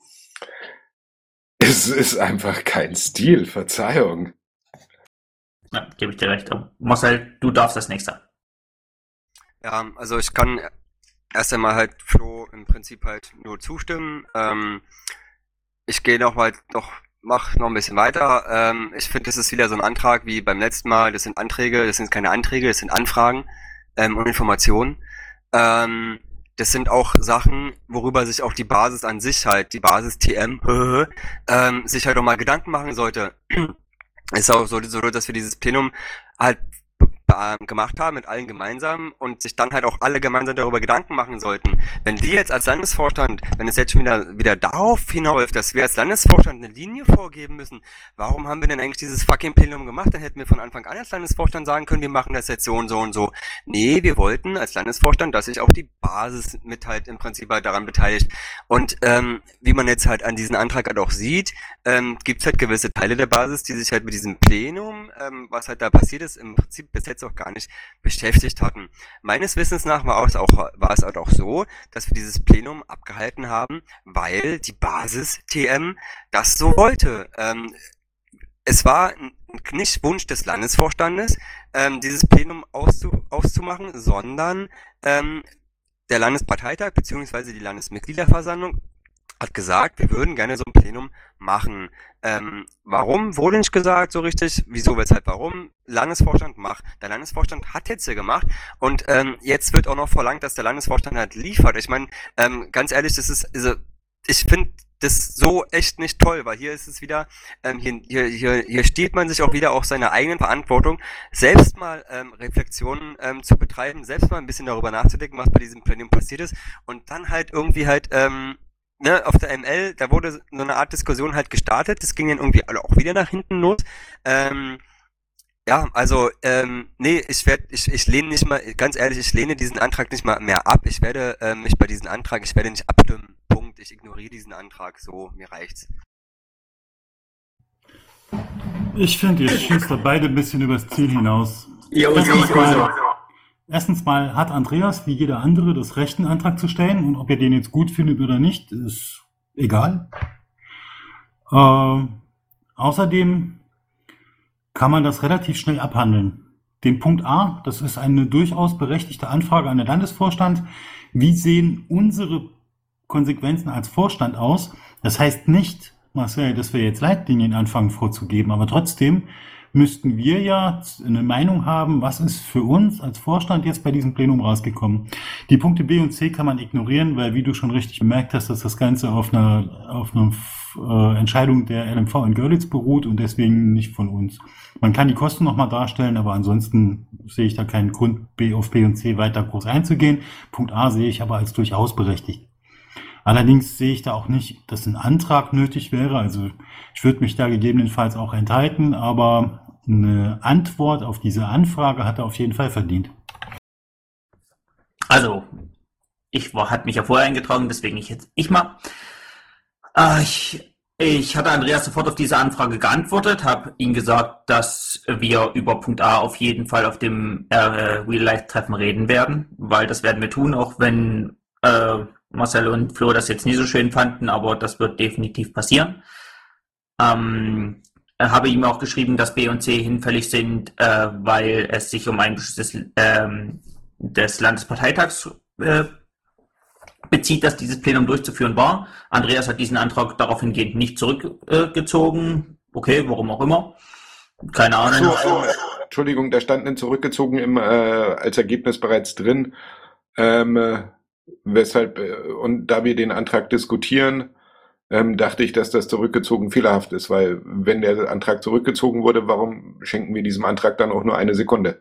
es ist einfach kein Stil. Verzeihung. Ja, gebe ich dir recht. Marcel, du darfst das nächste. Ja, also ich kann erst einmal halt Flo im Prinzip halt nur zustimmen. Ähm, ich gehe noch mal, doch, mach noch ein bisschen weiter. Ähm, ich finde, das ist wieder so ein Antrag wie beim letzten Mal. Das sind Anträge, das sind keine Anträge, das sind Anfragen ähm, und Informationen. Ähm, das sind auch Sachen, worüber sich auch die Basis an sich halt, die Basis T M, ähm, sich halt auch mal Gedanken machen sollte. Ist auch so, so, dass wir dieses Plenum halt gemacht haben mit allen gemeinsam und sich dann halt auch alle gemeinsam darüber Gedanken machen sollten. Wenn wir jetzt als Landesvorstand, wenn es jetzt schon wieder, wieder darauf hinausläuft, dass wir als Landesvorstand eine Linie vorgeben müssen, warum haben wir denn eigentlich dieses fucking Plenum gemacht? Dann hätten wir von Anfang an als Landesvorstand sagen können, wir machen das jetzt so und so und so. Nee, wir wollten als Landesvorstand, dass sich auch die Basis mit halt im Prinzip halt daran beteiligt. Und ähm, wie man jetzt halt an diesen Antrag halt auch sieht, ähm, gibt es halt gewisse Teile der Basis, die sich halt mit diesem Plenum, ähm, was halt da passiert ist, im Prinzip bis jetzt auch gar nicht beschäftigt hatten. Meines Wissens nach war es auch, war es halt auch so, dass wir dieses Plenum abgehalten haben, weil die Basis T M das so wollte. Ähm, es war nicht Wunsch des Landesvorstandes, ähm, dieses Plenum auszu, auszumachen, sondern ähm, der Landesparteitag bzw. die Landesmitgliederversammlung hat gesagt, wir würden gerne so ein Plenum machen. Ähm, warum? Wurde nicht gesagt so richtig. Wieso, weshalb, warum? Landesvorstand macht. Der Landesvorstand hat jetzt hier gemacht und ähm, jetzt wird auch noch verlangt, dass der Landesvorstand halt liefert. Ich meine, ähm, ganz ehrlich, das ist, also, ich finde, das so echt nicht toll, weil hier ist es wieder, ähm, hier, hier, hier, hier steht man sich auch wieder auch seiner eigenen Verantwortung, selbst mal ähm, Reflexionen ähm, zu betreiben, selbst mal ein bisschen darüber nachzudenken, was bei diesem Plenum passiert ist und dann halt irgendwie halt, ähm, ne, auf der M L, da wurde so eine Art Diskussion halt gestartet, das ging dann irgendwie alle auch wieder nach hinten los, ähm, ja, also, ähm, nee, ich werde, ich, ich lehne nicht mal, ganz ehrlich, ich lehne diesen Antrag nicht mal mehr ab. Ich werde äh, mich bei diesem Antrag, ich werde nicht abstimmen. Punkt. Ich ignoriere diesen Antrag. So, mir reicht's. Ich finde, ihr schießt da beide ein bisschen übers Ziel hinaus. Jo, Erstens jo, mal, jo. erstens mal hat Andreas, wie jeder andere, das Recht, einen Antrag zu stellen. Und ob ihr den jetzt gut findet oder nicht, ist egal. Ähm, außerdem kann man das relativ schnell abhandeln. Den Punkt A, das ist eine durchaus berechtigte Anfrage an den Landesvorstand. Wie sehen unsere Konsequenzen als Vorstand aus? Das heißt nicht, Marcel, dass wir jetzt Leitlinien anfangen vorzugeben, aber trotzdem müssten wir ja eine Meinung haben, was ist für uns als Vorstand jetzt bei diesem Plenum rausgekommen. Die Punkte B und C kann man ignorieren, weil, wie du schon richtig bemerkt hast, dass das Ganze auf einer, auf einer äh, Entscheidung der L M V in Görlitz beruht und deswegen nicht von uns. Man kann die Kosten nochmal darstellen, aber ansonsten sehe ich da keinen Grund, B auf B und C weiter groß einzugehen. Punkt A sehe ich aber als durchaus berechtigt. Allerdings sehe ich da auch nicht, dass ein Antrag nötig wäre. Also ich würde mich da gegebenenfalls auch enthalten, aber eine Antwort auf diese Anfrage hat er auf jeden Fall verdient. Also, ich war, hat mich ja vorher eingetragen, deswegen ich jetzt ich mal. Äh, ich, ich hatte Andreas sofort auf diese Anfrage geantwortet, habe ihm gesagt, dass wir über Punkt A auf jeden Fall auf dem äh, Real-Life-Treffen reden werden, weil das werden wir tun, auch wenn äh, Marcel und Flo das jetzt nie so schön fanden, aber das wird definitiv passieren. Ähm, habe ihm auch geschrieben, dass B und C hinfällig sind, äh, weil es sich um einen Beschluss des, ähm, des Landesparteitags äh, bezieht, dass dieses Plenum durchzuführen war. Andreas hat diesen Antrag darauf hingehend nicht zurückgezogen. Äh, okay, warum auch immer. Keine Ahnung. So, ähm, Entschuldigung, da stand ein zurückgezogen im, äh, als Ergebnis bereits drin. Ähm, äh, weshalb, äh, und da wir den Antrag diskutieren, ähm, dachte ich, dass das zurückgezogen fehlerhaft ist, weil wenn der Antrag zurückgezogen wurde, warum schenken wir diesem Antrag dann auch nur eine Sekunde?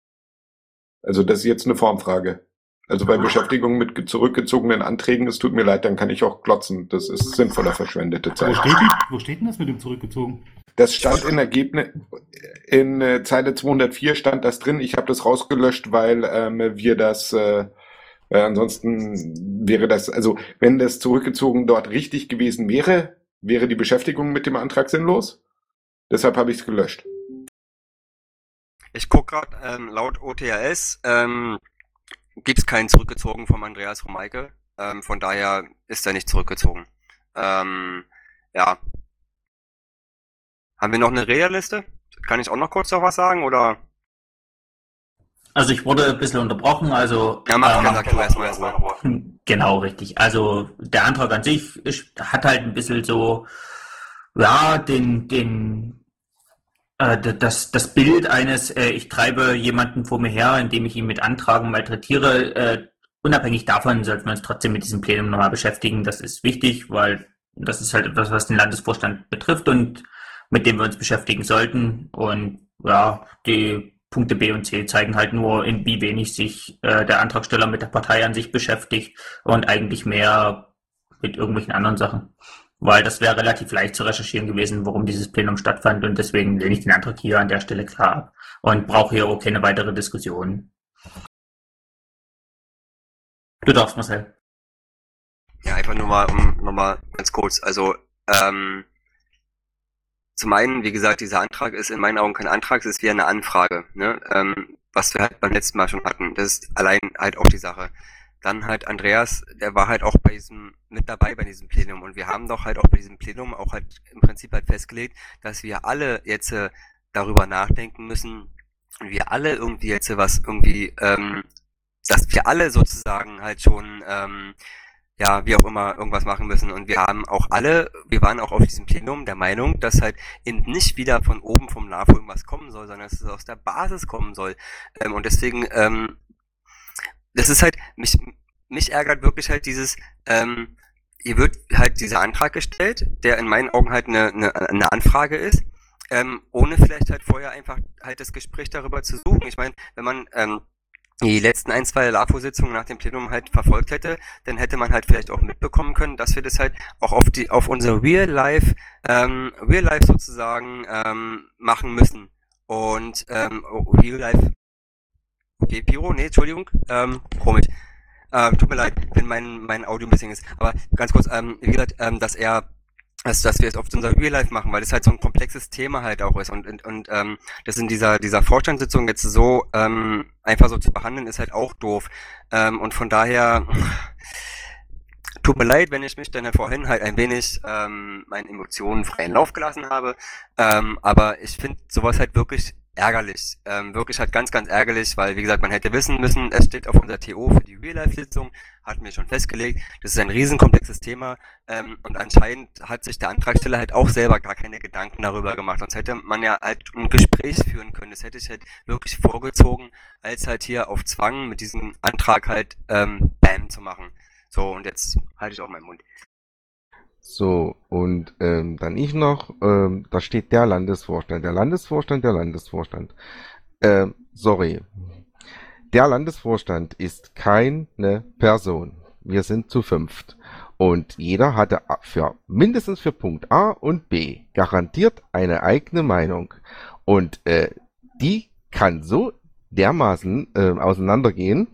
Also das ist jetzt eine Formfrage. Also bei Beschäftigung mit zurückgezogenen Anträgen, es tut mir leid, dann kann ich auch glotzen. Das ist sinnvoller verschwendete Wo Zeit. steht denn, wo steht denn das mit dem zurückgezogen? Das stand in Ergebnis, in äh, Zeile zweihundertvier stand das drin. Ich habe das rausgelöscht, weil ähm, wir das, äh, äh, ansonsten wäre das, also wenn das zurückgezogen dort richtig gewesen wäre, wäre die Beschäftigung mit dem Antrag sinnlos. Deshalb habe ich es gelöscht. Ich gucke gerade, ähm, laut O T R S ähm, gibt es keinen zurückgezogen vom Andreas Romeike. Ähm, von daher ist er nicht zurückgezogen. Ähm, ja. Haben wir noch eine Reha-Liste? Kann ich auch noch kurz noch was sagen, oder? Also ich wurde ein bisschen unterbrochen, also Ja, mach ähm, gerne, sag du erstmal erstmal. genau, richtig. Also der Antrag an sich ist, hat halt ein bisschen so, ja, den, den, äh, das, das Bild eines, äh, ich treibe jemanden vor mir her, indem ich ihn mit Antragen malträtiere. Äh, unabhängig davon sollten wir uns trotzdem mit diesem Plenum nochmal beschäftigen. Das ist wichtig, weil das ist halt etwas, was den Landesvorstand betrifft und mit dem wir uns beschäftigen sollten. Und ja, die Punkte B und C zeigen halt nur, in wie wenig sich äh, der Antragsteller mit der Partei an sich beschäftigt und eigentlich mehr mit irgendwelchen anderen Sachen. Weil das wäre relativ leicht zu recherchieren gewesen, warum dieses Plenum stattfand und deswegen lehne ich den Antrag hier an der Stelle klar ab und brauche hier auch keine weitere Diskussion. Du darfst, Marcel. Ja, einfach nur mal, um nochmal ganz kurz, also, ähm, zum einen, wie gesagt, dieser Antrag ist in meinen Augen kein Antrag, es ist wie eine Anfrage, ne? ähm, was wir halt beim letzten Mal schon hatten. Das ist allein halt auch die Sache. Dann halt Andreas, der war halt auch bei diesem, mit dabei bei diesem Plenum und wir haben doch halt auch bei diesem Plenum auch halt im Prinzip halt festgelegt, dass wir alle jetzt äh, darüber nachdenken müssen und wir alle irgendwie jetzt äh, was irgendwie, ähm, dass wir alle sozusagen halt schon, ähm, ja, wie auch immer, irgendwas machen müssen. Und wir haben auch alle, wir waren auch auf diesem Plenum der Meinung, dass halt eben nicht wieder von oben vom N A V O irgendwas kommen soll, sondern dass es aus der Basis kommen soll. Ähm, und deswegen, ähm, das ist halt, mich, mich ärgert wirklich halt dieses, ähm, hier wird halt dieser Antrag gestellt, der in meinen Augen halt eine, eine, eine Anfrage ist, ähm, ohne vielleicht halt vorher einfach halt das Gespräch darüber zu suchen. Ich meine, wenn man ähm, die letzten ein, zwei LAFO-Sitzungen nach dem Plenum halt verfolgt hätte, dann hätte man halt vielleicht auch mitbekommen können, dass wir das halt auch auf die auf unsere Real Life, ähm, Real Life sozusagen ähm, machen müssen. Und ähm, Real Life, okay, Piro, nee, Entschuldigung, ähm, komisch. Ähm, tut mir leid, wenn mein mein Audio ein bisschen ist. Aber ganz kurz, ähm, wie gesagt, ähm, dass er Also, dass wir es auf unser Real Life machen, weil das halt so ein komplexes Thema halt auch ist und und, und ähm, das in dieser dieser Vorstandssitzung jetzt so ähm, einfach so zu behandeln, ist halt auch doof. Ähm, und von daher tut mir leid, wenn ich mich dann vorhin halt ein wenig ähm, meinen Emotionen freien Lauf gelassen habe. Ähm, aber ich finde sowas halt wirklich ärgerlich. Ähm, wirklich halt ganz, ganz ärgerlich, weil, wie gesagt, man hätte wissen müssen, es steht auf unserer T O für die Real-Life-Sitzung, hatten wir schon festgelegt. Das ist ein riesenkomplexes Thema ähm, und anscheinend hat sich der Antragsteller halt auch selber gar keine Gedanken darüber gemacht. Sonst hätte man ja halt ein Gespräch führen können. Das hätte ich halt wirklich vorgezogen, als halt hier auf Zwang mit diesem Antrag halt ähm, Bam zu machen. So, und jetzt halte ich auch meinen Mund. So, und ähm, dann ich noch, ähm, da steht der Landesvorstand, der Landesvorstand, der Landesvorstand. Ähm, sorry. Der Landesvorstand ist keine Person. Wir sind zu fünft. Und jeder hatte für mindestens für Punkt A und B garantiert eine eigene Meinung. Und äh, die kann so dermaßen äh, auseinandergehen,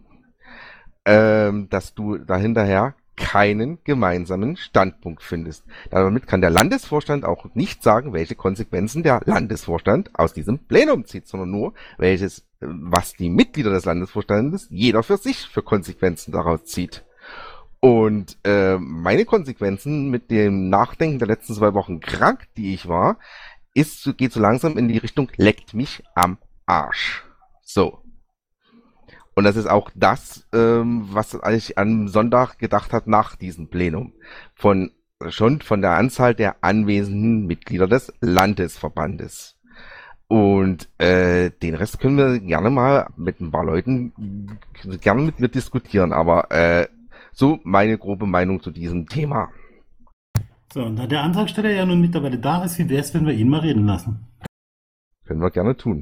ähm, dass du dahinterher keinen gemeinsamen Standpunkt findest. Damit kann der Landesvorstand auch nicht sagen, welche Konsequenzen der Landesvorstand aus diesem Plenum zieht, sondern nur, welches, was die Mitglieder des Landesvorstandes jeder für sich für Konsequenzen daraus zieht. Und äh, meine Konsequenzen mit dem Nachdenken der letzten zwei Wochen krank, die ich war, ist, geht so langsam in die Richtung, leckt mich am Arsch. So. Und das ist auch das, ähm, was ich am Sonntag gedacht habe nach diesem Plenum. Von, schon von der Anzahl der anwesenden Mitglieder des Landesverbandes. Und äh, den Rest können wir gerne mal mit ein paar Leuten gerne mit mir diskutieren. Aber äh, so meine grobe Meinung zu diesem Thema. So, und da der Antragsteller ja nun mittlerweile da ist, wie wäre es, wenn wir ihn mal reden lassen? Können wir gerne tun.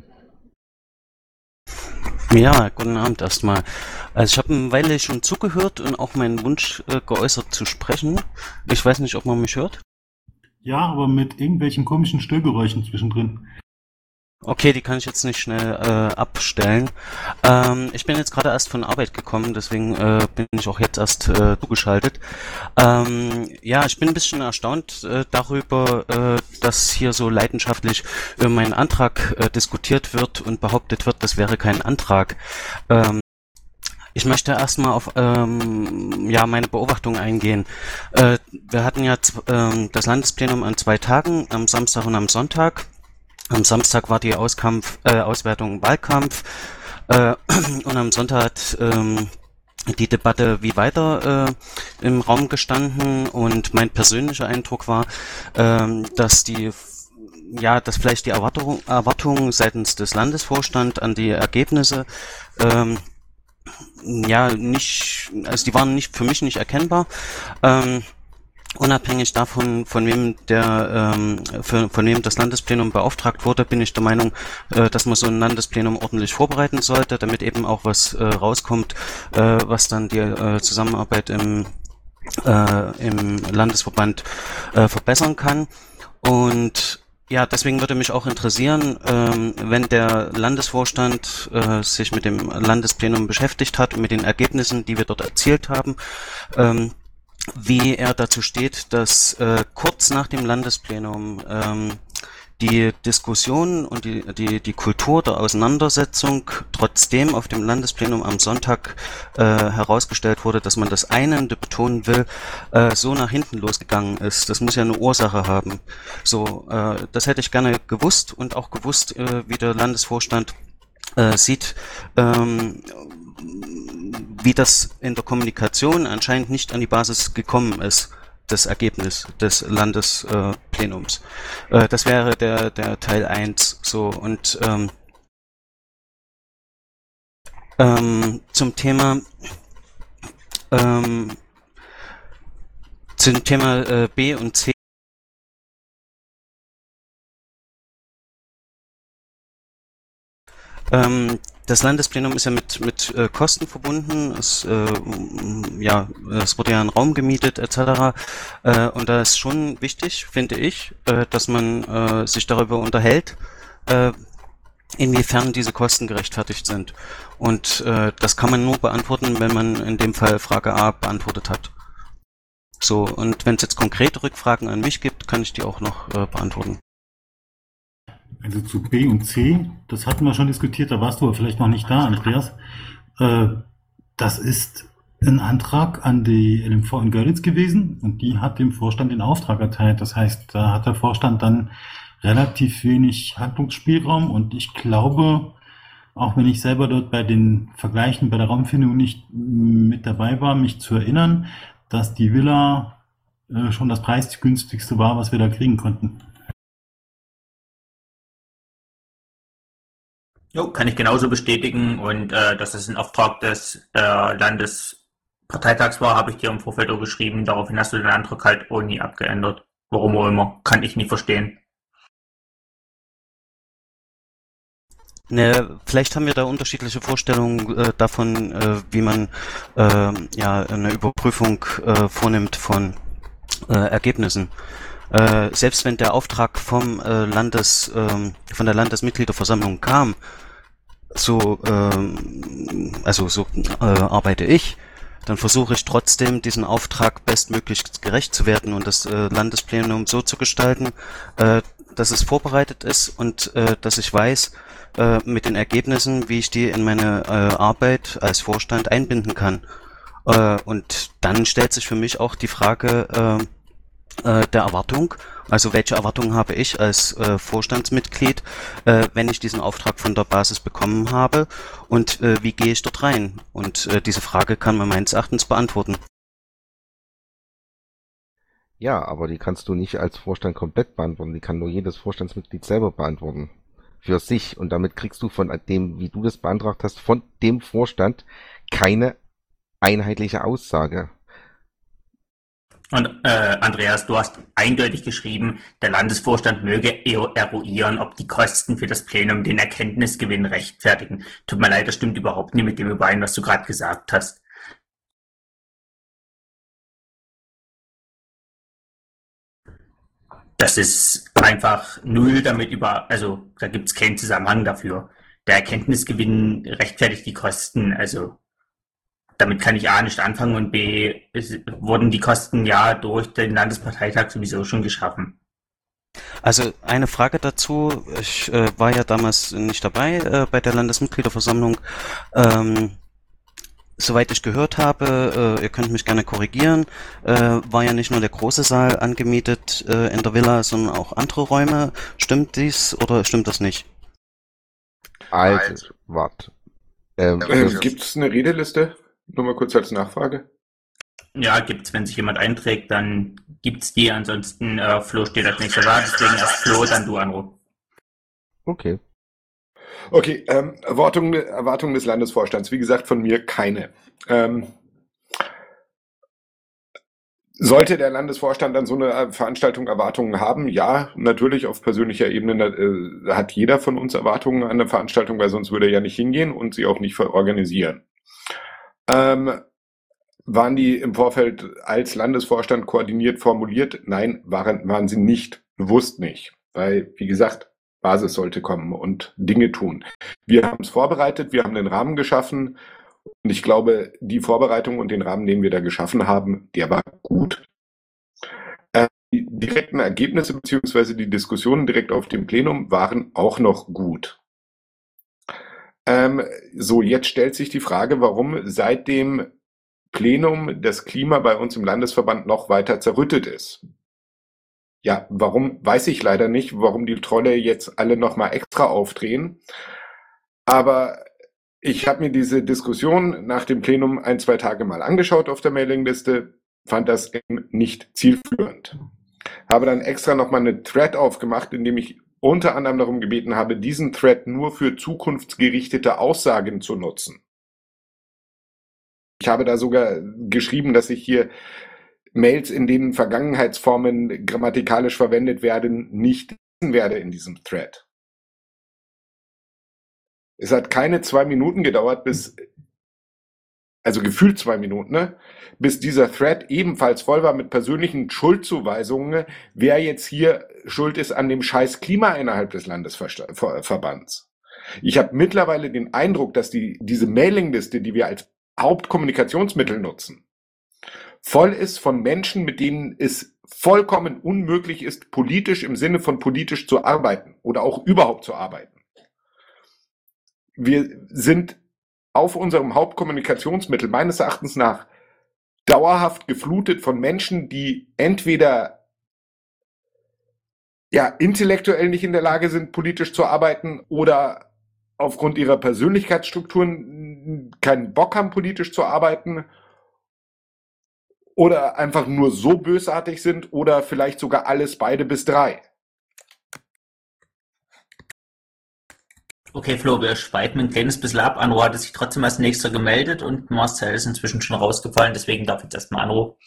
Ja, guten Abend erstmal. Also ich habe eine Weile schon zugehört und auch meinen Wunsch äh, geäußert zu sprechen. Ich weiß nicht, ob man mich hört. Ja, aber mit irgendwelchen komischen Störgeräuschen zwischendrin. Okay, die kann ich jetzt nicht schnell äh, abstellen. Ähm, ich bin jetzt gerade erst von Arbeit gekommen, deswegen äh, bin ich auch jetzt erst äh, zugeschaltet. Ähm, ja, ich bin ein bisschen erstaunt äh, darüber, äh, dass hier so leidenschaftlich über meinen Antrag äh, diskutiert wird und behauptet wird, das wäre kein Antrag. Ähm, Ich möchte erstmal auf ähm, ja meine Beobachtung eingehen. Äh, wir hatten ja ähm, das Landesplenum an zwei Tagen, am Samstag und am Sonntag. Am Samstag war die Auskampf, äh, Auswertung Wahlkampf äh, und am Sonntag hat ähm, die Debatte wie weiter äh, im Raum gestanden und mein persönlicher Eindruck war, ähm, dass die ja, dass vielleicht die Erwartung, Erwartungen seitens des Landesvorstands an die Ergebnisse ähm, ja nicht, also die waren nicht für mich nicht erkennbar. Ähm, Unabhängig davon, von wem der, ähm, für, von wem das Landesplenum beauftragt wurde, bin ich der Meinung, äh, dass man so ein Landesplenum ordentlich vorbereiten sollte, damit eben auch was äh, rauskommt, äh, was dann die äh, Zusammenarbeit im, äh, im Landesverband äh, verbessern kann. Und ja, deswegen würde mich auch interessieren, ähm, wenn der Landesvorstand äh, sich mit dem Landesplenum beschäftigt hat und mit den Ergebnissen, die wir dort erzielt haben, ähm, wie er dazu steht, dass äh, kurz nach dem Landesplenum ähm, die Diskussion und die, die, die Kultur der Auseinandersetzung trotzdem auf dem Landesplenum am Sonntag äh, herausgestellt wurde, dass man das Einende betonen will, äh, so nach hinten losgegangen ist. Das muss ja eine Ursache haben. So, äh, das hätte ich gerne gewusst und auch gewusst, äh, wie der Landesvorstand äh, sieht, ähm, wie das in der Kommunikation anscheinend nicht an die Basis gekommen ist, das Ergebnis des Landesplenums. Äh, das wäre der, der Teil eins. So, und ähm, ähm, zum Thema ähm, Zu dem Thema äh, B und C. Ähm, das Landesplenum ist ja mit, mit äh, Kosten verbunden. Es, äh, ja, es wurde ja ein Raum gemietet et cetera. Äh, und da ist schon wichtig, finde ich, äh, dass man äh, sich darüber unterhält, äh, inwiefern diese Kosten gerechtfertigt sind. Und äh, das kann man nur beantworten, wenn man in dem Fall Frage A beantwortet hat. So, und wenn es jetzt konkrete Rückfragen an mich gibt, kann ich die auch noch äh, beantworten. Also zu B und C, das hatten wir schon diskutiert, da warst du aber vielleicht noch nicht da, Andreas. Äh, das ist ein Antrag an die L M V in Görlitz gewesen und die hat dem Vorstand den Auftrag erteilt. Das heißt, da hat der Vorstand dann relativ wenig Handlungsspielraum und ich glaube, auch wenn ich selber dort bei den Vergleichen bei der Raumfindung nicht mit dabei war, mich zu erinnern, dass die Villa äh, schon das preisgünstigste war, was wir da kriegen konnten. Jo, kann ich genauso bestätigen und äh, dass es ein Auftrag des äh, Landesparteitags war, habe ich dir im Vorfeld auch geschrieben. Daraufhin hast du den Antrag halt auch nie abgeändert. Warum auch immer, kann ich nicht verstehen. Ne, vielleicht haben wir da unterschiedliche Vorstellungen äh, davon, äh, wie man äh, ja eine Überprüfung äh, vornimmt von äh, Ergebnissen. Äh, selbst wenn der Auftrag vom äh, Landes, äh, von der Landesmitgliederversammlung kam, so, äh, also so äh, arbeite ich, dann versuche ich trotzdem, diesen Auftrag bestmöglich gerecht zu werden und das äh, Landesplenum so zu gestalten, äh, dass es vorbereitet ist und äh, dass ich weiß, äh, mit den Ergebnissen, wie ich die in meine äh, Arbeit als Vorstand einbinden kann. Äh, und dann stellt sich für mich auch die Frage äh, äh, der Erwartung. Also welche Erwartungen habe ich als äh, Vorstandsmitglied, äh, wenn ich diesen Auftrag von der Basis bekommen habe und äh, wie gehe ich dort rein? Und äh, diese Frage kann man meines Erachtens beantworten. Ja, aber die kannst du nicht als Vorstand komplett beantworten. Die kann nur jedes Vorstandsmitglied selber beantworten. Für sich. Und damit kriegst du von dem, wie du das beantragt hast, von dem Vorstand keine einheitliche Aussage. Und äh, Andreas, du hast eindeutig geschrieben, der Landesvorstand möge eruieren, ob die Kosten für das Plenum den Erkenntnisgewinn rechtfertigen. Tut mir leid, das stimmt überhaupt nicht mit dem überein, was du gerade gesagt hast. Das ist einfach null damit über, also da gibt es keinen Zusammenhang dafür. Der Erkenntnisgewinn rechtfertigt die Kosten, also damit kann ich A nicht anfangen und B es, wurden die Kosten ja durch den Landesparteitag sowieso schon geschaffen. Also eine Frage dazu, ich äh, war ja damals nicht dabei äh, bei der Landesmitgliederversammlung. Ähm, Soweit ich gehört habe, äh, ihr könnt mich gerne korrigieren, äh, war ja nicht nur der große Saal angemietet äh, in der Villa, sondern auch andere Räume. Stimmt dies oder stimmt das nicht? Also, warte. Ähm, Äh, Gibt es eine Redeliste? Nur mal kurz als Nachfrage. Ja, gibt's, wenn sich jemand einträgt, dann gibt's die, ansonsten äh, Flo steht als nächster da, deswegen erst Flo, dann du Anruf. Okay. Okay, ähm, Erwartungen, Erwartungen des Landesvorstands. Wie gesagt, von mir keine. Ähm, sollte der Landesvorstand an so eine Veranstaltung Erwartungen haben? Ja, natürlich auf persönlicher Ebene äh, hat jeder von uns Erwartungen an eine Veranstaltung, weil sonst würde er ja nicht hingehen und sie auch nicht organisieren. Ähm, waren die im Vorfeld als Landesvorstand koordiniert formuliert? Nein, waren, waren sie nicht. Bewusst nicht. Weil, wie gesagt, Basis sollte kommen und Dinge tun. Wir haben es vorbereitet, wir haben den Rahmen geschaffen und ich glaube, die Vorbereitung und den Rahmen, den wir da geschaffen haben, der war gut. Äh, die direkten Ergebnisse beziehungsweise die Diskussionen direkt auf dem Plenum waren auch noch gut. Ähm, so, jetzt stellt sich die Frage, warum seit dem Plenum das Klima bei uns im Landesverband noch weiter zerrüttet ist. Ja, warum, weiß ich leider nicht, warum die Trolle jetzt alle nochmal extra aufdrehen. Aber ich habe mir diese Diskussion nach dem Plenum ein, zwei Tage mal angeschaut auf der Mailingliste, fand das nicht zielführend. Habe dann extra nochmal eine Thread aufgemacht, in dem ich unter anderem darum gebeten habe, diesen Thread nur für zukunftsgerichtete Aussagen zu nutzen. Ich habe da sogar geschrieben, dass ich hier Mails, in denen Vergangenheitsformen grammatikalisch verwendet werden, nicht lesen werde in diesem Thread. Es hat keine zwei Minuten gedauert, bis, also gefühlt zwei Minuten, ne, bis dieser Thread ebenfalls voll war mit persönlichen Schuldzuweisungen, wer jetzt hier schuld ist an dem scheiß Klima innerhalb des Landesverbands. Ich habe mittlerweile den Eindruck, dass die diese Mailingliste, die wir als Hauptkommunikationsmittel nutzen, voll ist von Menschen, mit denen es vollkommen unmöglich ist, politisch im Sinne von politisch zu arbeiten oder auch überhaupt zu arbeiten. Wir sind auf unserem Hauptkommunikationsmittel meines Erachtens nach dauerhaft geflutet von Menschen, die entweder ja intellektuell nicht in der Lage sind, politisch zu arbeiten oder aufgrund ihrer Persönlichkeitsstrukturen keinen Bock haben, politisch zu arbeiten oder einfach nur so bösartig sind oder vielleicht sogar alles, beide bis drei. Okay, Flo, wir schweifen ein kleines bisschen ab. Anro hatte sich trotzdem als nächster gemeldet und Marcel ist inzwischen schon rausgefallen, deswegen darf ich jetzt erstmal Anro.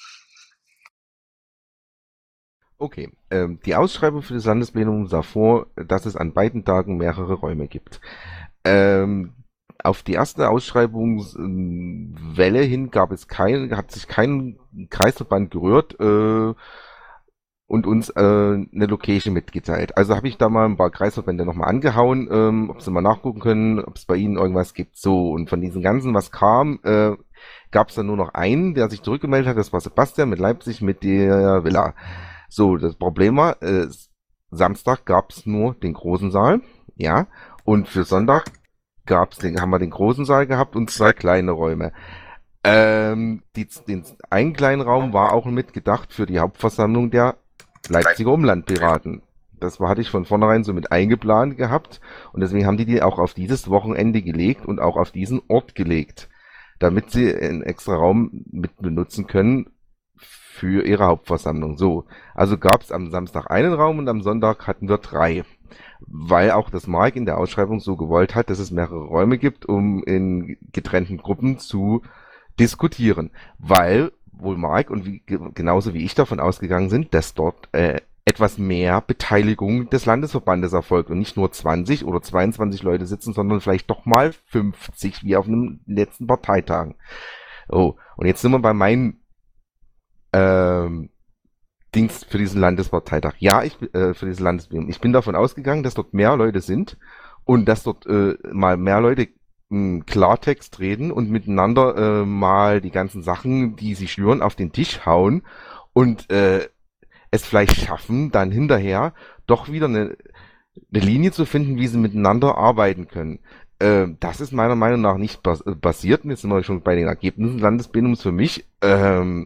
Okay, ähm, die Ausschreibung für das Landesplenum sah vor, dass es an beiden Tagen mehrere Räume gibt. Ähm, auf die erste Ausschreibungswelle hin gab es kein, hat sich kein Kreisverband gerührt äh, und uns äh, eine Location mitgeteilt. Also habe ich da mal ein paar Kreisverbände nochmal angehauen, ähm, ob sie mal nachgucken können, ob es bei ihnen irgendwas gibt. So, und von diesen ganzen, was kam, äh, gab es dann nur noch einen, der sich zurückgemeldet hat, das war Sebastian mit Leipzig mit der Villa. So, das Problem war, äh, Samstag gab es nur den großen Saal, ja, und für Sonntag gab's den, haben wir den großen Saal gehabt und zwei kleine Räume. Ähm, die, den einen kleinen Raum war auch mitgedacht für die Hauptversammlung der Leipziger Umlandpiraten. Das war, hatte ich von vornherein so mit eingeplant gehabt und deswegen haben die die auch auf dieses Wochenende gelegt und auch auf diesen Ort gelegt, damit sie einen extra Raum mit benutzen können für ihre Hauptversammlung. So, also gab es am Samstag einen Raum und am Sonntag hatten wir drei, weil auch das Mark in der Ausschreibung so gewollt hat, dass es mehrere Räume gibt, um in getrennten Gruppen zu diskutieren, weil wohl Mark und wie, genauso wie ich davon ausgegangen sind, dass dort äh, etwas mehr Beteiligung des Landesverbandes erfolgt und nicht nur zwanzig oder zweiundzwanzig Leute sitzen, sondern vielleicht doch mal fünfzig, wie auf den letzten Parteitagen. Oh, und jetzt sind wir bei meinen ähm, Dings für diesen Landesparteitag. Ja, ich äh, für dieses Landesplenum. Ich bin davon ausgegangen, dass dort mehr Leute sind und dass dort äh, mal mehr Leute mh, Klartext reden und miteinander äh, mal die ganzen Sachen, die sie schwören, auf den Tisch hauen und äh, es vielleicht schaffen, dann hinterher doch wieder eine, eine Linie zu finden, wie sie miteinander arbeiten können. Äh, das ist meiner Meinung nach nicht bas basiert. Und jetzt sind wir schon bei den Ergebnissen des Landesplenums für mich. Ähm,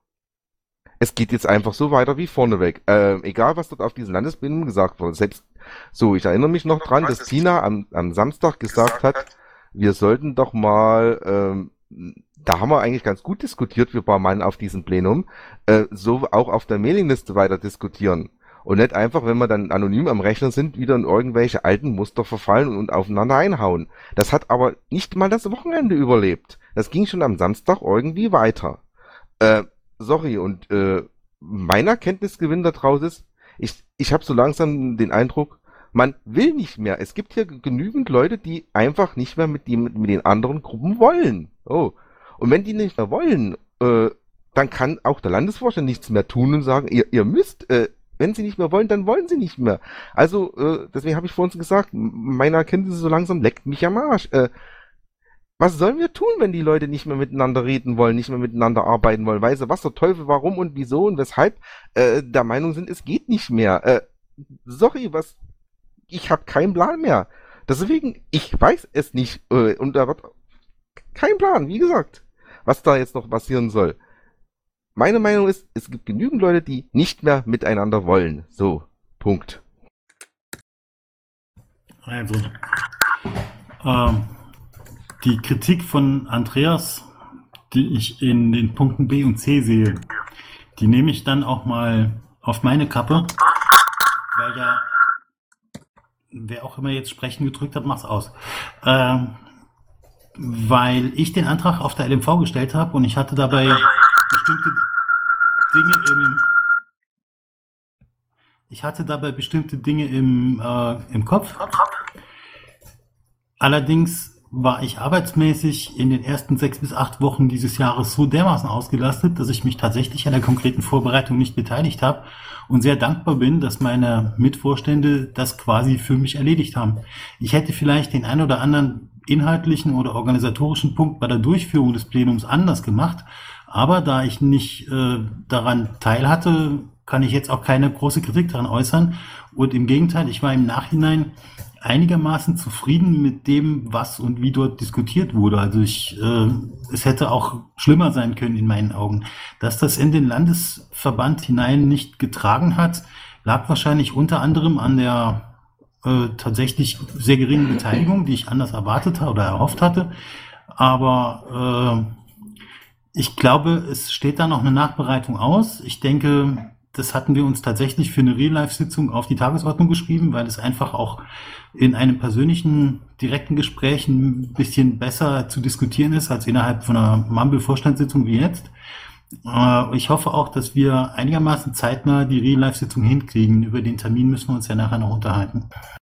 Es geht jetzt einfach so weiter wie vorneweg. Ähm, egal, was dort auf diesem Landesplenum gesagt wurde. Selbst so, ich erinnere mich noch dran, dass Tina am, am Samstag gesagt hat, wir sollten doch mal, ähm, da haben wir eigentlich ganz gut diskutiert, wir paar Mann auf diesem Plenum, äh, so auch auf der Mailingliste weiter diskutieren. Und nicht einfach, wenn wir dann anonym am Rechner sind, wieder in irgendwelche alten Muster verfallen und aufeinander einhauen. Das hat aber nicht mal das Wochenende überlebt. Das ging schon am Samstag irgendwie weiter. Äh, Sorry, und äh, mein Erkenntnisgewinn daraus ist, ich, ich habe so langsam den Eindruck, man will nicht mehr. Es gibt hier genügend Leute, die einfach nicht mehr mit, die, mit den anderen Gruppen wollen. Oh. Und wenn die nicht mehr wollen, äh, dann kann auch der Landesvorstand nichts mehr tun und sagen, ihr, ihr müsst, äh, wenn sie nicht mehr wollen, dann wollen sie nicht mehr. Also, äh, deswegen habe ich vorhin gesagt, meine Erkenntnisse so langsam leckt mich am Arsch. Äh, Was sollen wir tun, wenn die Leute nicht mehr miteinander reden wollen, nicht mehr miteinander arbeiten wollen? Weiß was der Teufel, warum und wieso und weshalb äh, der Meinung sind, es geht nicht mehr. Äh, sorry, was? Ich habe keinen Plan mehr. Deswegen, ich weiß es nicht. Äh, und da wird kein Plan, wie gesagt, was da jetzt noch passieren soll. Meine Meinung ist, es gibt genügend Leute, die nicht mehr miteinander wollen. So, Punkt. Also, ähm, die Kritik von Andreas, die ich in den Punkten B und C sehe, die nehme ich dann auch mal auf meine Kappe, weil ja, wer auch immer jetzt sprechen gedrückt hat, mach's aus. Ähm, weil ich den Antrag auf der L M V gestellt habe und ich hatte dabei bestimmte Dinge im, ich hatte dabei bestimmte Dinge im, äh, im Kopf. Allerdings war ich arbeitsmäßig in den ersten sechs bis acht Wochen dieses Jahres so dermaßen ausgelastet, dass ich mich tatsächlich an der konkreten Vorbereitung nicht beteiligt habe und sehr dankbar bin, dass meine Mitvorstände das quasi für mich erledigt haben. Ich hätte vielleicht den ein oder anderen inhaltlichen oder organisatorischen Punkt bei der Durchführung des Plenums anders gemacht, aber da ich nicht äh, daran teil hatte, kann ich jetzt auch keine große Kritik daran äußern. Und im Gegenteil, ich war im Nachhinein einigermaßen zufrieden mit dem, was und wie dort diskutiert wurde. Also ich, äh, es hätte auch schlimmer sein können in meinen Augen. Dass das in den Landesverband hinein nicht getragen hat, lag wahrscheinlich unter anderem an der äh, tatsächlich sehr geringen Beteiligung, die ich anders erwartet habe oder erhofft hatte. Aber äh, ich glaube, es steht da noch eine Nachbereitung aus. Ich denke, das hatten wir uns tatsächlich für eine Real-Life-Sitzung auf die Tagesordnung geschrieben, weil es einfach auch in einem persönlichen, direkten Gespräch ein bisschen besser zu diskutieren ist, als innerhalb von einer Mumble-Vorstandssitzung wie jetzt. Äh, Ich hoffe auch, dass wir einigermaßen zeitnah die Real-Life-Sitzung hinkriegen. Über den Termin müssen wir uns ja nachher noch unterhalten.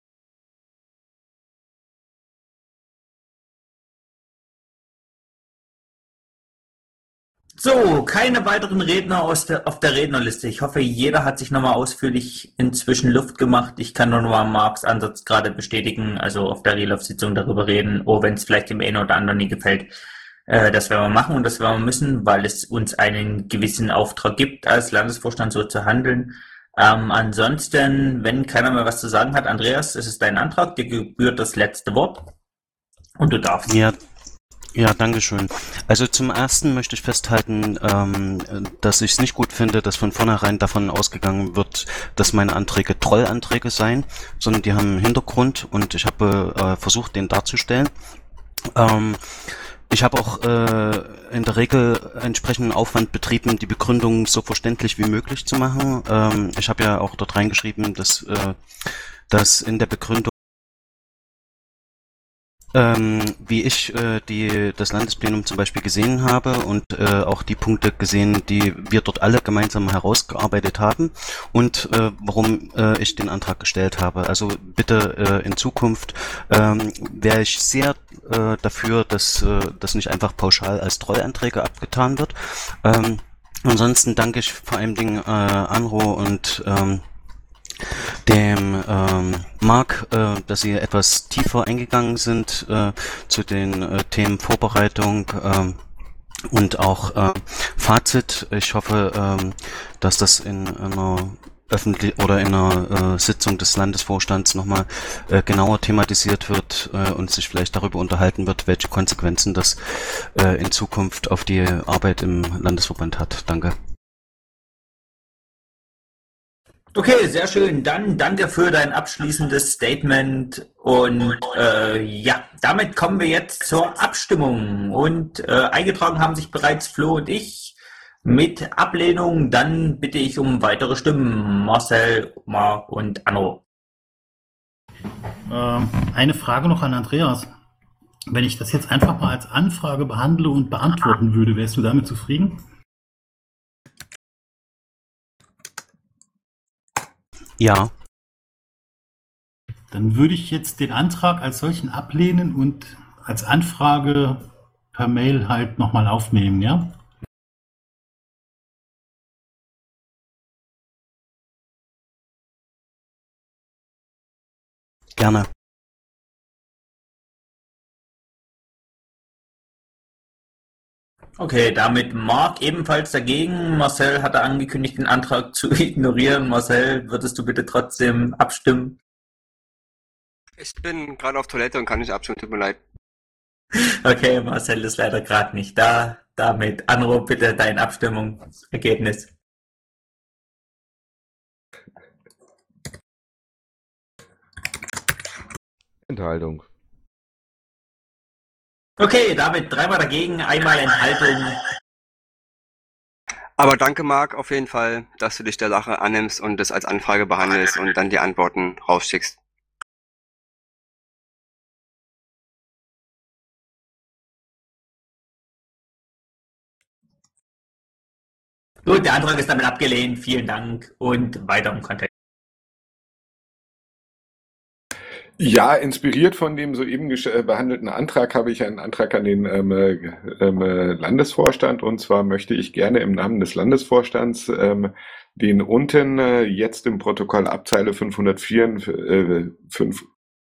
So, keine weiteren Redner aus der, auf der Rednerliste. Ich hoffe, jeder hat sich nochmal ausführlich inzwischen Luft gemacht. Ich kann nur nochmal Marks Ansatz gerade bestätigen, also auf der Real-Life-Sitzung darüber reden, oh, wenn es vielleicht dem einen oder anderen nie gefällt. Äh, das werden wir machen und das werden wir müssen, weil es uns einen gewissen Auftrag gibt, als Landesvorstand so zu handeln. Ähm, ansonsten, wenn keiner mehr was zu sagen hat, Andreas, es ist dein Antrag, dir gebührt das letzte Wort und du darfst. Ja, ja, dankeschön. Also zum Ersten möchte ich festhalten, ähm, dass ich es nicht gut finde, dass von vornherein davon ausgegangen wird, dass meine Anträge Trollanträge seien, sondern die haben einen Hintergrund und ich habe äh, versucht, den darzustellen. Ähm, ich habe auch äh, in der Regel entsprechenden Aufwand betrieben, die Begründung so verständlich wie möglich zu machen. Ähm, ich habe ja auch dort reingeschrieben, dass, äh, dass in der Begründung Ähm, wie ich äh, die, das Landesplenum zum Beispiel gesehen habe und äh, auch die Punkte gesehen, die wir dort alle gemeinsam herausgearbeitet haben und äh, warum äh, ich den Antrag gestellt habe. Also bitte äh, in Zukunft ähm, wäre ich sehr äh, dafür, dass äh, das nicht einfach pauschal als Treuanträge abgetan wird. Ähm, ansonsten danke ich vor allen Dingen äh, Anro und ähm, dem ähm, Marc, äh, dass Sie etwas tiefer eingegangen sind äh, zu den äh, Themen Vorbereitung ähm, und auch äh, Fazit. Ich hoffe, ähm, dass das in einer öffentlich oder in einer äh, Sitzung des Landesvorstands nochmal äh, genauer thematisiert wird äh, und sich vielleicht darüber unterhalten wird, welche Konsequenzen das äh, in Zukunft auf die Arbeit im Landesverband hat. Danke. Okay, sehr schön. Dann danke für dein abschließendes Statement und äh, ja, damit kommen wir jetzt zur Abstimmung und äh, eingetragen haben sich bereits Flo und ich mit Ablehnung. Dann bitte ich um weitere Stimmen. Marcel, Marc und Anno. Ähm, eine Frage noch an Andreas. Wenn ich das jetzt einfach mal als Anfrage behandle und beantworten würde, wärst du damit zufrieden? Ja. Dann würde ich jetzt den Antrag als solchen ablehnen und als Anfrage per Mail halt nochmal aufnehmen, ja? Gerne. Okay, damit Marc ebenfalls dagegen. Marcel hatte angekündigt, den Antrag zu ignorieren. Marcel, würdest du bitte trotzdem abstimmen? Ich bin gerade auf Toilette und kann nicht abstimmen, tut mir leid. Okay, Marcel ist leider gerade nicht da. Damit, Anro, bitte dein Abstimmungsergebnis. Enthaltung. Okay, damit dreimal dagegen, einmal Enthaltung. Aber danke, Marc, auf jeden Fall, dass du dich der Sache annimmst und das als Anfrage behandelst und dann die Antworten rausschickst. Gut, der Antrag ist damit abgelehnt. Vielen Dank und weiter im Kontext. Ja, inspiriert von dem soeben behandelten Antrag habe ich einen Antrag an den ähm, ähm, Landesvorstand, und zwar möchte ich gerne im Namen des Landesvorstands ähm, den unten äh, jetzt im Protokoll Abzeile fünfhundertvier, äh, fünf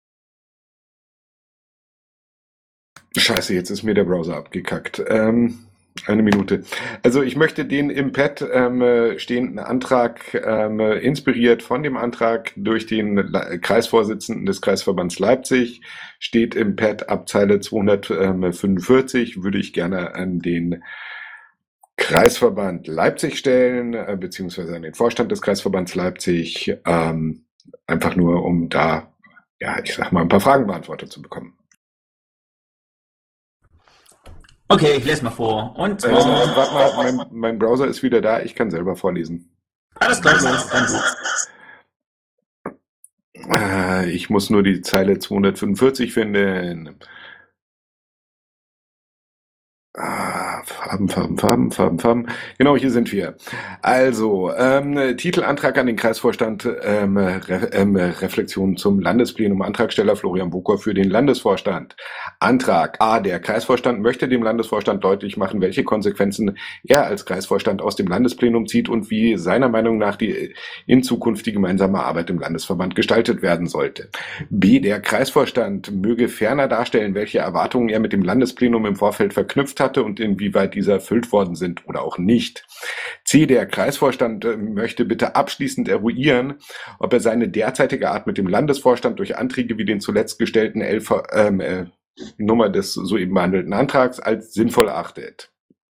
Scheiße, jetzt ist mir der Browser abgekackt. Ähm, eine Minute. Also ich möchte den im Pad ähm, stehenden Antrag, ähm, inspiriert von dem Antrag durch den La- Kreisvorsitzenden des Kreisverbands Leipzig, steht im Pad Abzeile zweihundertfünfundvierzig, würde ich gerne an den Kreisverband Leipzig stellen, äh, beziehungsweise an den Vorstand des Kreisverbands Leipzig, ähm, einfach nur, um da, ja, ich sag mal, ein paar Fragen beantwortet zu bekommen. Okay, ich lese mal vor. Und Äh, zwar, warte mal, mein, mein Browser ist wieder da, ich kann selber vorlesen. alles klar, los, dann gut. Äh, ich muss nur die Zeile zweihundertfünfundvierzig finden. Ah, Farben, Farben, Farben, Farben, Farben. Genau, hier sind wir. Also, ähm, Titelantrag an den Kreisvorstand, ähm, Re ähm, Reflexion zum Landesplenum. Antragsteller Florian Bucher für den Landesvorstand. Antrag A. Der Kreisvorstand möchte dem Landesvorstand deutlich machen, welche Konsequenzen er als Kreisvorstand aus dem Landesplenum zieht und wie seiner Meinung nach die in Zukunft die gemeinsame Arbeit im Landesverband gestaltet werden sollte. B. Der Kreisvorstand möge ferner darstellen, welche Erwartungen er mit dem Landesplenum im Vorfeld verknüpft hatte und inwieweit diese erfüllt worden sind oder auch nicht. C. Der Kreisvorstand äh, möchte bitte abschließend eruieren, ob er seine derzeitige Art mit dem Landesvorstand durch Anträge wie den zuletzt gestellten elf, ähm, äh, Nummer des soeben behandelten Antrags als sinnvoll achtet.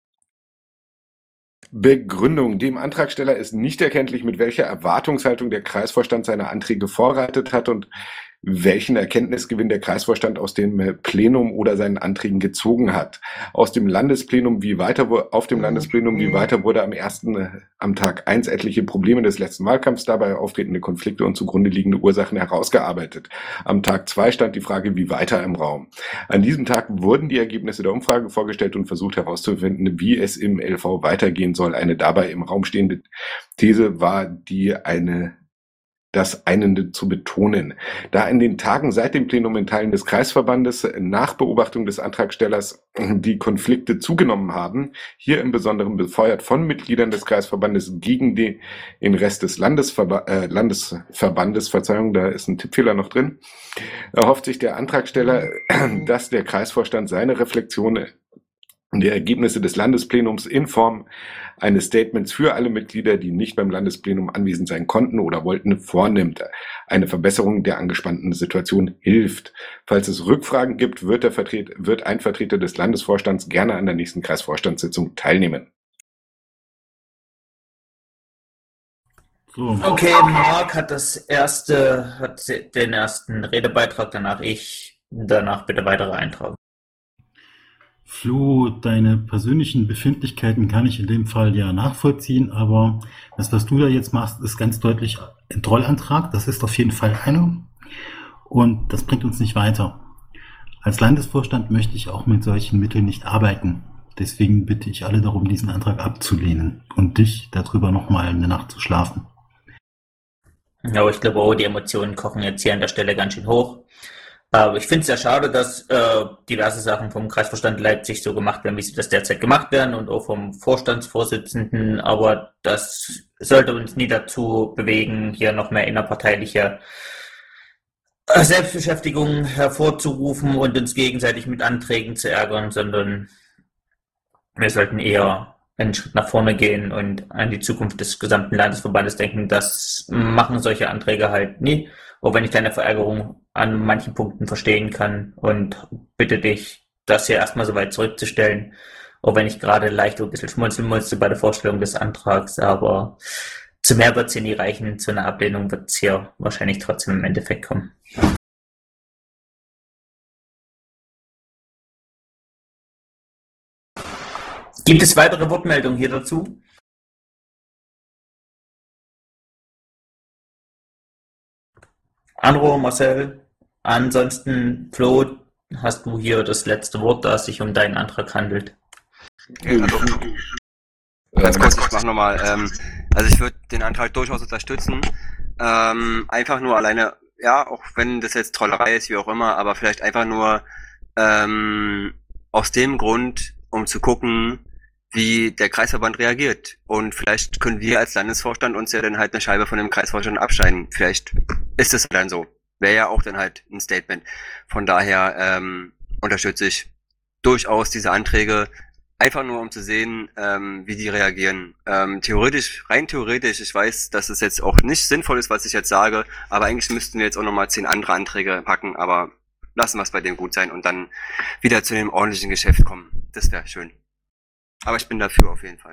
Begründung. Dem Antragsteller ist nicht erkenntlich, mit welcher Erwartungshaltung der Kreisvorstand seine Anträge vorbereitet hat und welchen Erkenntnisgewinn der Kreisvorstand aus dem Plenum oder seinen Anträgen gezogen hat. Aus dem Landesplenum wie weiter, auf dem Landesplenum wie weiter wurde am ersten, am Tag eins etliche Probleme des letzten Wahlkampfs, dabei auftretende Konflikte und zugrunde liegende Ursachen herausgearbeitet. Am Tag zwei stand die Frage wie weiter im Raum. An diesem Tag wurden die Ergebnisse der Umfrage vorgestellt und versucht herauszufinden, wie es im L V weitergehen soll. Eine dabei im Raum stehende These war die eine das Einende zu betonen. Da in den Tagen seit dem Plenum in Teilen des Kreisverbandes nach Beobachtung des Antragstellers die Konflikte zugenommen haben, hier im Besonderen befeuert von Mitgliedern des Kreisverbandes gegen den, den Rest des Landesverba äh, Landesverbandes, Verzeihung, da ist ein Tippfehler noch drin, erhofft sich der Antragsteller, dass der Kreisvorstand seine Reflexion der Ergebnisse des Landesplenums in Form eines Statements für alle Mitglieder, die nicht beim Landesplenum anwesend sein konnten oder wollten, vornimmt. Eine Verbesserung der angespannten Situation hilft. Falls es Rückfragen gibt, wird, der Vertret- wird ein Vertreter des Landesvorstands gerne an der nächsten Kreisvorstandssitzung teilnehmen. So. Okay, Marc hat das erste, hat den ersten Redebeitrag, danach ich, danach bitte weitere eintragen. Flo, deine persönlichen Befindlichkeiten kann ich in dem Fall ja nachvollziehen, aber das, was du da jetzt machst, ist ganz deutlich ein Trollantrag. Das ist auf jeden Fall einer und das bringt uns nicht weiter. Als Landesvorstand möchte ich auch mit solchen Mitteln nicht arbeiten. Deswegen bitte ich alle darum, diesen Antrag abzulehnen und dich darüber nochmal eine Nacht zu schlafen. Ja, ich glaube, oh, die Emotionen kochen jetzt hier an der Stelle ganz schön hoch. Aber ich finde es sehr schade, dass äh, diverse Sachen vom Kreisvorstand Leipzig so gemacht werden, wie sie das derzeit gemacht werden und auch vom Vorstandsvorsitzenden. Aber das sollte uns nie dazu bewegen, hier noch mehr innerparteiliche äh, Selbstbeschäftigung hervorzurufen und uns gegenseitig mit Anträgen zu ärgern, sondern wir sollten eher einen Schritt nach vorne gehen und an die Zukunft des gesamten Landesverbandes denken. Das machen solche Anträge halt nie. Auch wenn ich deine Verärgerung an manchen Punkten verstehen kann und bitte dich, das hier erstmal so weit zurückzustellen, auch wenn ich gerade leicht ein bisschen schmunzeln musste bei der Vorstellung des Antrags, aber zu mehr wird es hier nie reichen, zu einer Ablehnung wird es hier wahrscheinlich trotzdem im Endeffekt kommen. Gibt es weitere Wortmeldungen hier dazu? Anro, Marcel, ansonsten Flo, hast du hier das letzte Wort, da es sich um deinen Antrag handelt. Also, Ganz Ähm, kurz, ich mach nochmal, ähm, also ich würde den Antrag durchaus unterstützen, ähm, einfach nur alleine, ja, auch wenn das jetzt Trollerei ist, wie auch immer, aber vielleicht einfach nur ähm, aus dem Grund, um zu gucken, wie der Kreisverband reagiert. Und vielleicht können wir als Landesvorstand uns ja dann halt eine Scheibe von dem Kreisvorstand abschneiden. Vielleicht ist es dann so. Wäre ja auch dann halt ein Statement. Von daher ähm, unterstütze ich durchaus diese Anträge, einfach nur um zu sehen, ähm, wie die reagieren. Ähm, theoretisch, rein theoretisch, ich weiß, dass es jetzt auch nicht sinnvoll ist, was ich jetzt sage, aber eigentlich müssten wir jetzt auch nochmal zehn andere Anträge packen, aber lassen wir es bei dem gut sein und dann wieder zu dem ordentlichen Geschäft kommen. Das wäre schön. Aber ich bin dafür auf jeden Fall.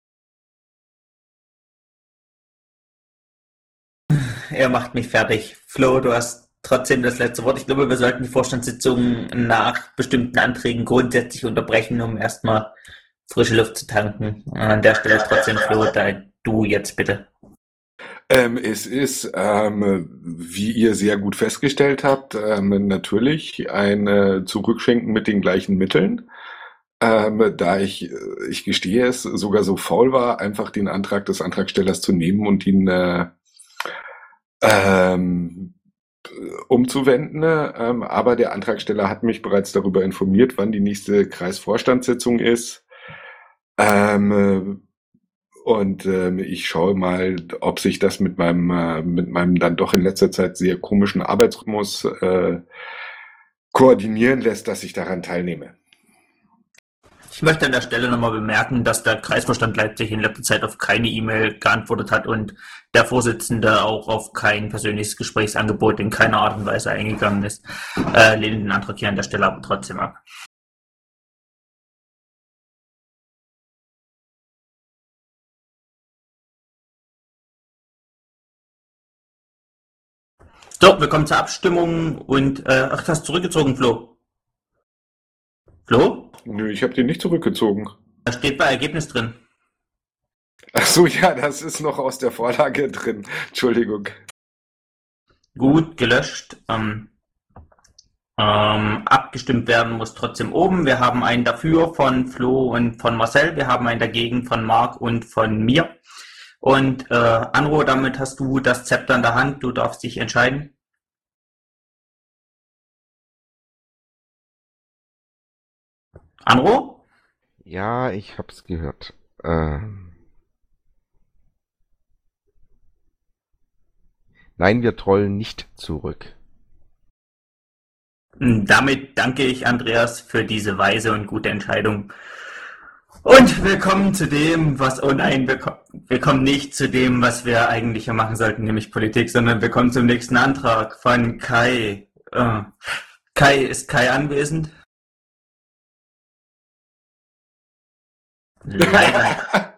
Er macht mich fertig. Flo, du hast trotzdem das letzte Wort. Ich glaube, wir sollten die Vorstandssitzung nach bestimmten Anträgen grundsätzlich unterbrechen, um erstmal frische Luft zu tanken. An der Stelle trotzdem, Flo, da du jetzt bitte. Ähm, es ist, ähm, wie ihr sehr gut festgestellt habt, ähm, natürlich ein äh, Zurückschenken mit den gleichen Mitteln. Ähm, da ich, äh, ich gestehe es, sogar so faul war, einfach den Antrag des Antragstellers zu nehmen und ihn äh, ähm, umzuwenden. Ähm, aber der Antragsteller hat mich bereits darüber informiert, wann die nächste Kreisvorstandssitzung ist. Ähm, und ähm, ich schaue mal, ob sich das mit meinem, äh, mit meinem dann doch in letzter Zeit sehr komischen Arbeitsrhythmus äh, koordinieren lässt, dass ich daran teilnehme. Ich möchte an der Stelle nochmal bemerken, dass der Kreisvorstand Leipzig in letzter Zeit auf keine E-Mail geantwortet hat und der Vorsitzende auch auf kein persönliches Gesprächsangebot in keiner Art und Weise eingegangen ist. Äh, lehnen den Antrag hier an der Stelle aber trotzdem ab. So, wir kommen zur Abstimmung und, äh, ach, du hast zurückgezogen, Flo. Flo? Nö, ich habe den nicht zurückgezogen. Da steht bei Ergebnis drin. Ach so, ja, das ist noch aus der Vorlage drin. Entschuldigung. Gut, gelöscht. Ähm, ähm, abgestimmt werden muss trotzdem oben. Wir haben einen dafür von Flo und von Marcel. Wir haben einen dagegen von Marc und von mir. Und äh, Anro, damit hast du das Zepter in der Hand. Du darfst dich entscheiden. Anro? Ja, ich hab's gehört. Ähm. Nein, wir trollen nicht zurück. Damit danke ich Andreas für diese weise und gute Entscheidung. Und wir kommen zu dem, was, oh nein, wir, ko wir kommen nicht zu dem, was wir eigentlich hier machen sollten, nämlich Politik, sondern wir kommen zum nächsten Antrag von Kai. Äh, Kai, ist Kai anwesend? Leider.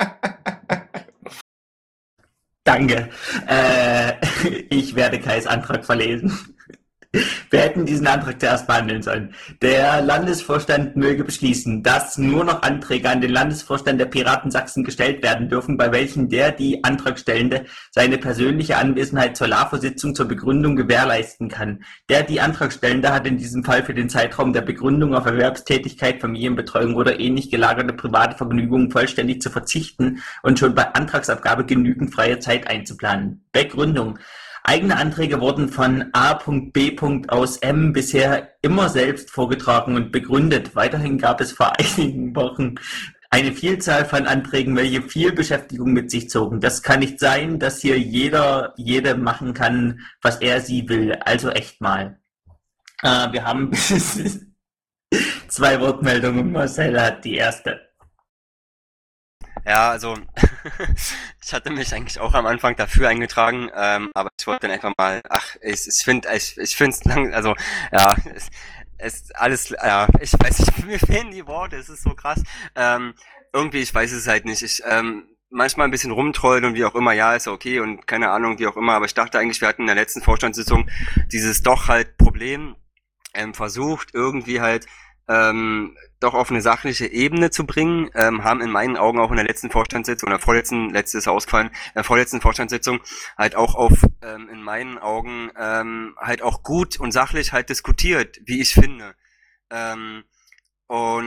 Danke. Äh, ich werde Kais Antrag verlesen. Wir hätten diesen Antrag zuerst behandeln sollen. Der Landesvorstand möge beschließen, dass nur noch Anträge an den Landesvorstand der Piraten Sachsen gestellt werden dürfen, bei welchen der die Antragstellende seine persönliche Anwesenheit zur LAFO-Sitzung zur Begründung gewährleisten kann. Der die Antragstellende hat in diesem Fall für den Zeitraum der Begründung auf Erwerbstätigkeit, Familienbetreuung oder ähnlich gelagerte private Vergnügungen vollständig zu verzichten und schon bei Antragsabgabe genügend freie Zeit einzuplanen. Begründung: Eigene Anträge wurden von A B aus M bisher immer selbst vorgetragen und begründet. Weiterhin gab es vor einigen Wochen eine Vielzahl von Anträgen, welche viel Beschäftigung mit sich zogen. Das kann nicht sein, dass hier jeder, jede machen kann, was er sie will. Also echt mal. Äh, wir haben zwei Wortmeldungen. Marcel hat die erste. Ja, also ich hatte mich eigentlich auch am Anfang dafür eingetragen, ähm, aber ich wollte dann einfach mal, ach, ich, ich finde, ich, ich finde es lang, also ja, es, es alles, ja, ich weiß nicht, mir fehlen die Worte, es ist so krass. Ähm, irgendwie, ich weiß es halt nicht. Ich ähm, manchmal ein bisschen rumtrollen und wie auch immer, ja, ist okay und keine Ahnung, wie auch immer, aber ich dachte eigentlich, wir hatten in der letzten Vorstandssitzung dieses doch halt Problem ähm, versucht, irgendwie halt ähm, doch auf eine sachliche Ebene zu bringen, ähm, haben in meinen Augen auch in der letzten Vorstandssitzung oder vorletzten, letztes ausgefallen, in der vorletzten Vorstandssitzung halt auch auf, ähm, in meinen Augen, ähm, halt auch gut und sachlich halt diskutiert, wie ich finde. Ähm, und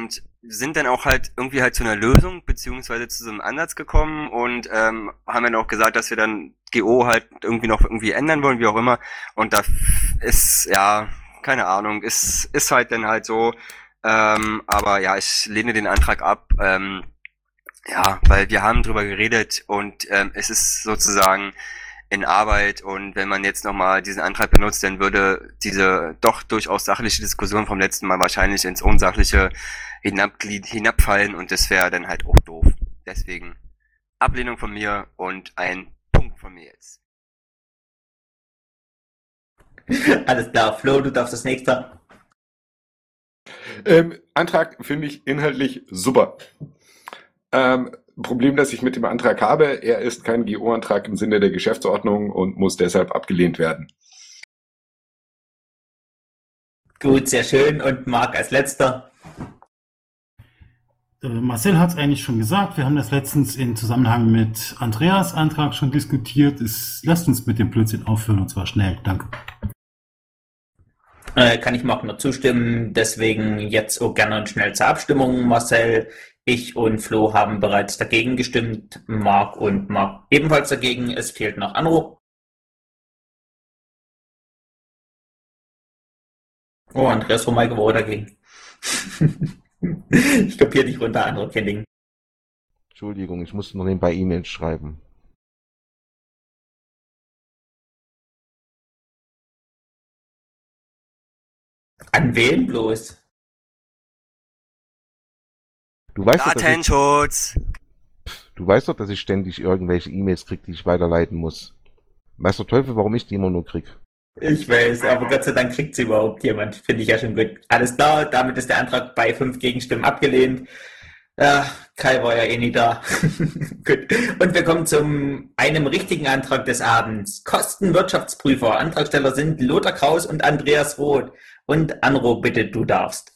sind dann auch halt irgendwie halt zu einer Lösung beziehungsweise zu so einem Ansatz gekommen und ähm, haben dann auch gesagt, dass wir dann G O halt irgendwie noch irgendwie ändern wollen, wie auch immer. Und da ist, ja, keine Ahnung, ist ist halt dann halt so. Ähm, aber ja, ich lehne den Antrag ab. Ähm, ja, weil wir haben drüber geredet und ähm, es ist sozusagen in Arbeit und wenn man jetzt nochmal diesen Antrag benutzt, dann würde diese doch durchaus sachliche Diskussion vom letzten Mal wahrscheinlich ins Unsachliche hinabglied, hinabfallen und das wäre dann halt auch doof. Deswegen Ablehnung von mir und ein Punkt von mir jetzt. Alles klar, Flo, du darfst das nächste. Ähm, Antrag finde ich inhaltlich super. Ähm, Problem, das ich mit dem Antrag habe, er ist kein G O-Antrag im Sinne der Geschäftsordnung und muss deshalb abgelehnt werden. Gut, sehr schön. Und Marc als letzter. Äh, Marcel hat es eigentlich schon gesagt. Wir haben das letztens in Zusammenhang mit Andreas Antrag schon diskutiert. Es, lasst uns mit dem Blödsinn aufhören und zwar schnell. Danke. Äh, kann ich Marc nur zustimmen. Deswegen jetzt auch gerne und schnell zur Abstimmung. Marcel, ich und Flo haben bereits dagegen gestimmt. Marc und Marc ebenfalls dagegen. Es fehlt noch Anro. Oh, Andreas Romeike war dagegen. Ich kopiere dich runter, Anro Kending. Entschuldigung, ich musste noch nebenbei E-Mails schreiben. An wen bloß? Du weißt, doch, dass ich, Datenschutz! du weißt doch, dass ich ständig irgendwelche E-Mails kriege, die ich weiterleiten muss. Weiß der Teufel, warum ich die immer nur krieg. Ich weiß, aber Gott sei Dank kriegt sie überhaupt jemand. Finde ich ja schon gut. Alles klar, damit ist der Antrag bei fünf Gegenstimmen abgelehnt. Ja, Kai war ja eh nie da. Gut. Und wir kommen zum einem richtigen Antrag des Abends. Kostenwirtschaftsprüfer. Antragsteller sind Lothar Kraus und Andreas Roth. Und Anro, bitte, du darfst.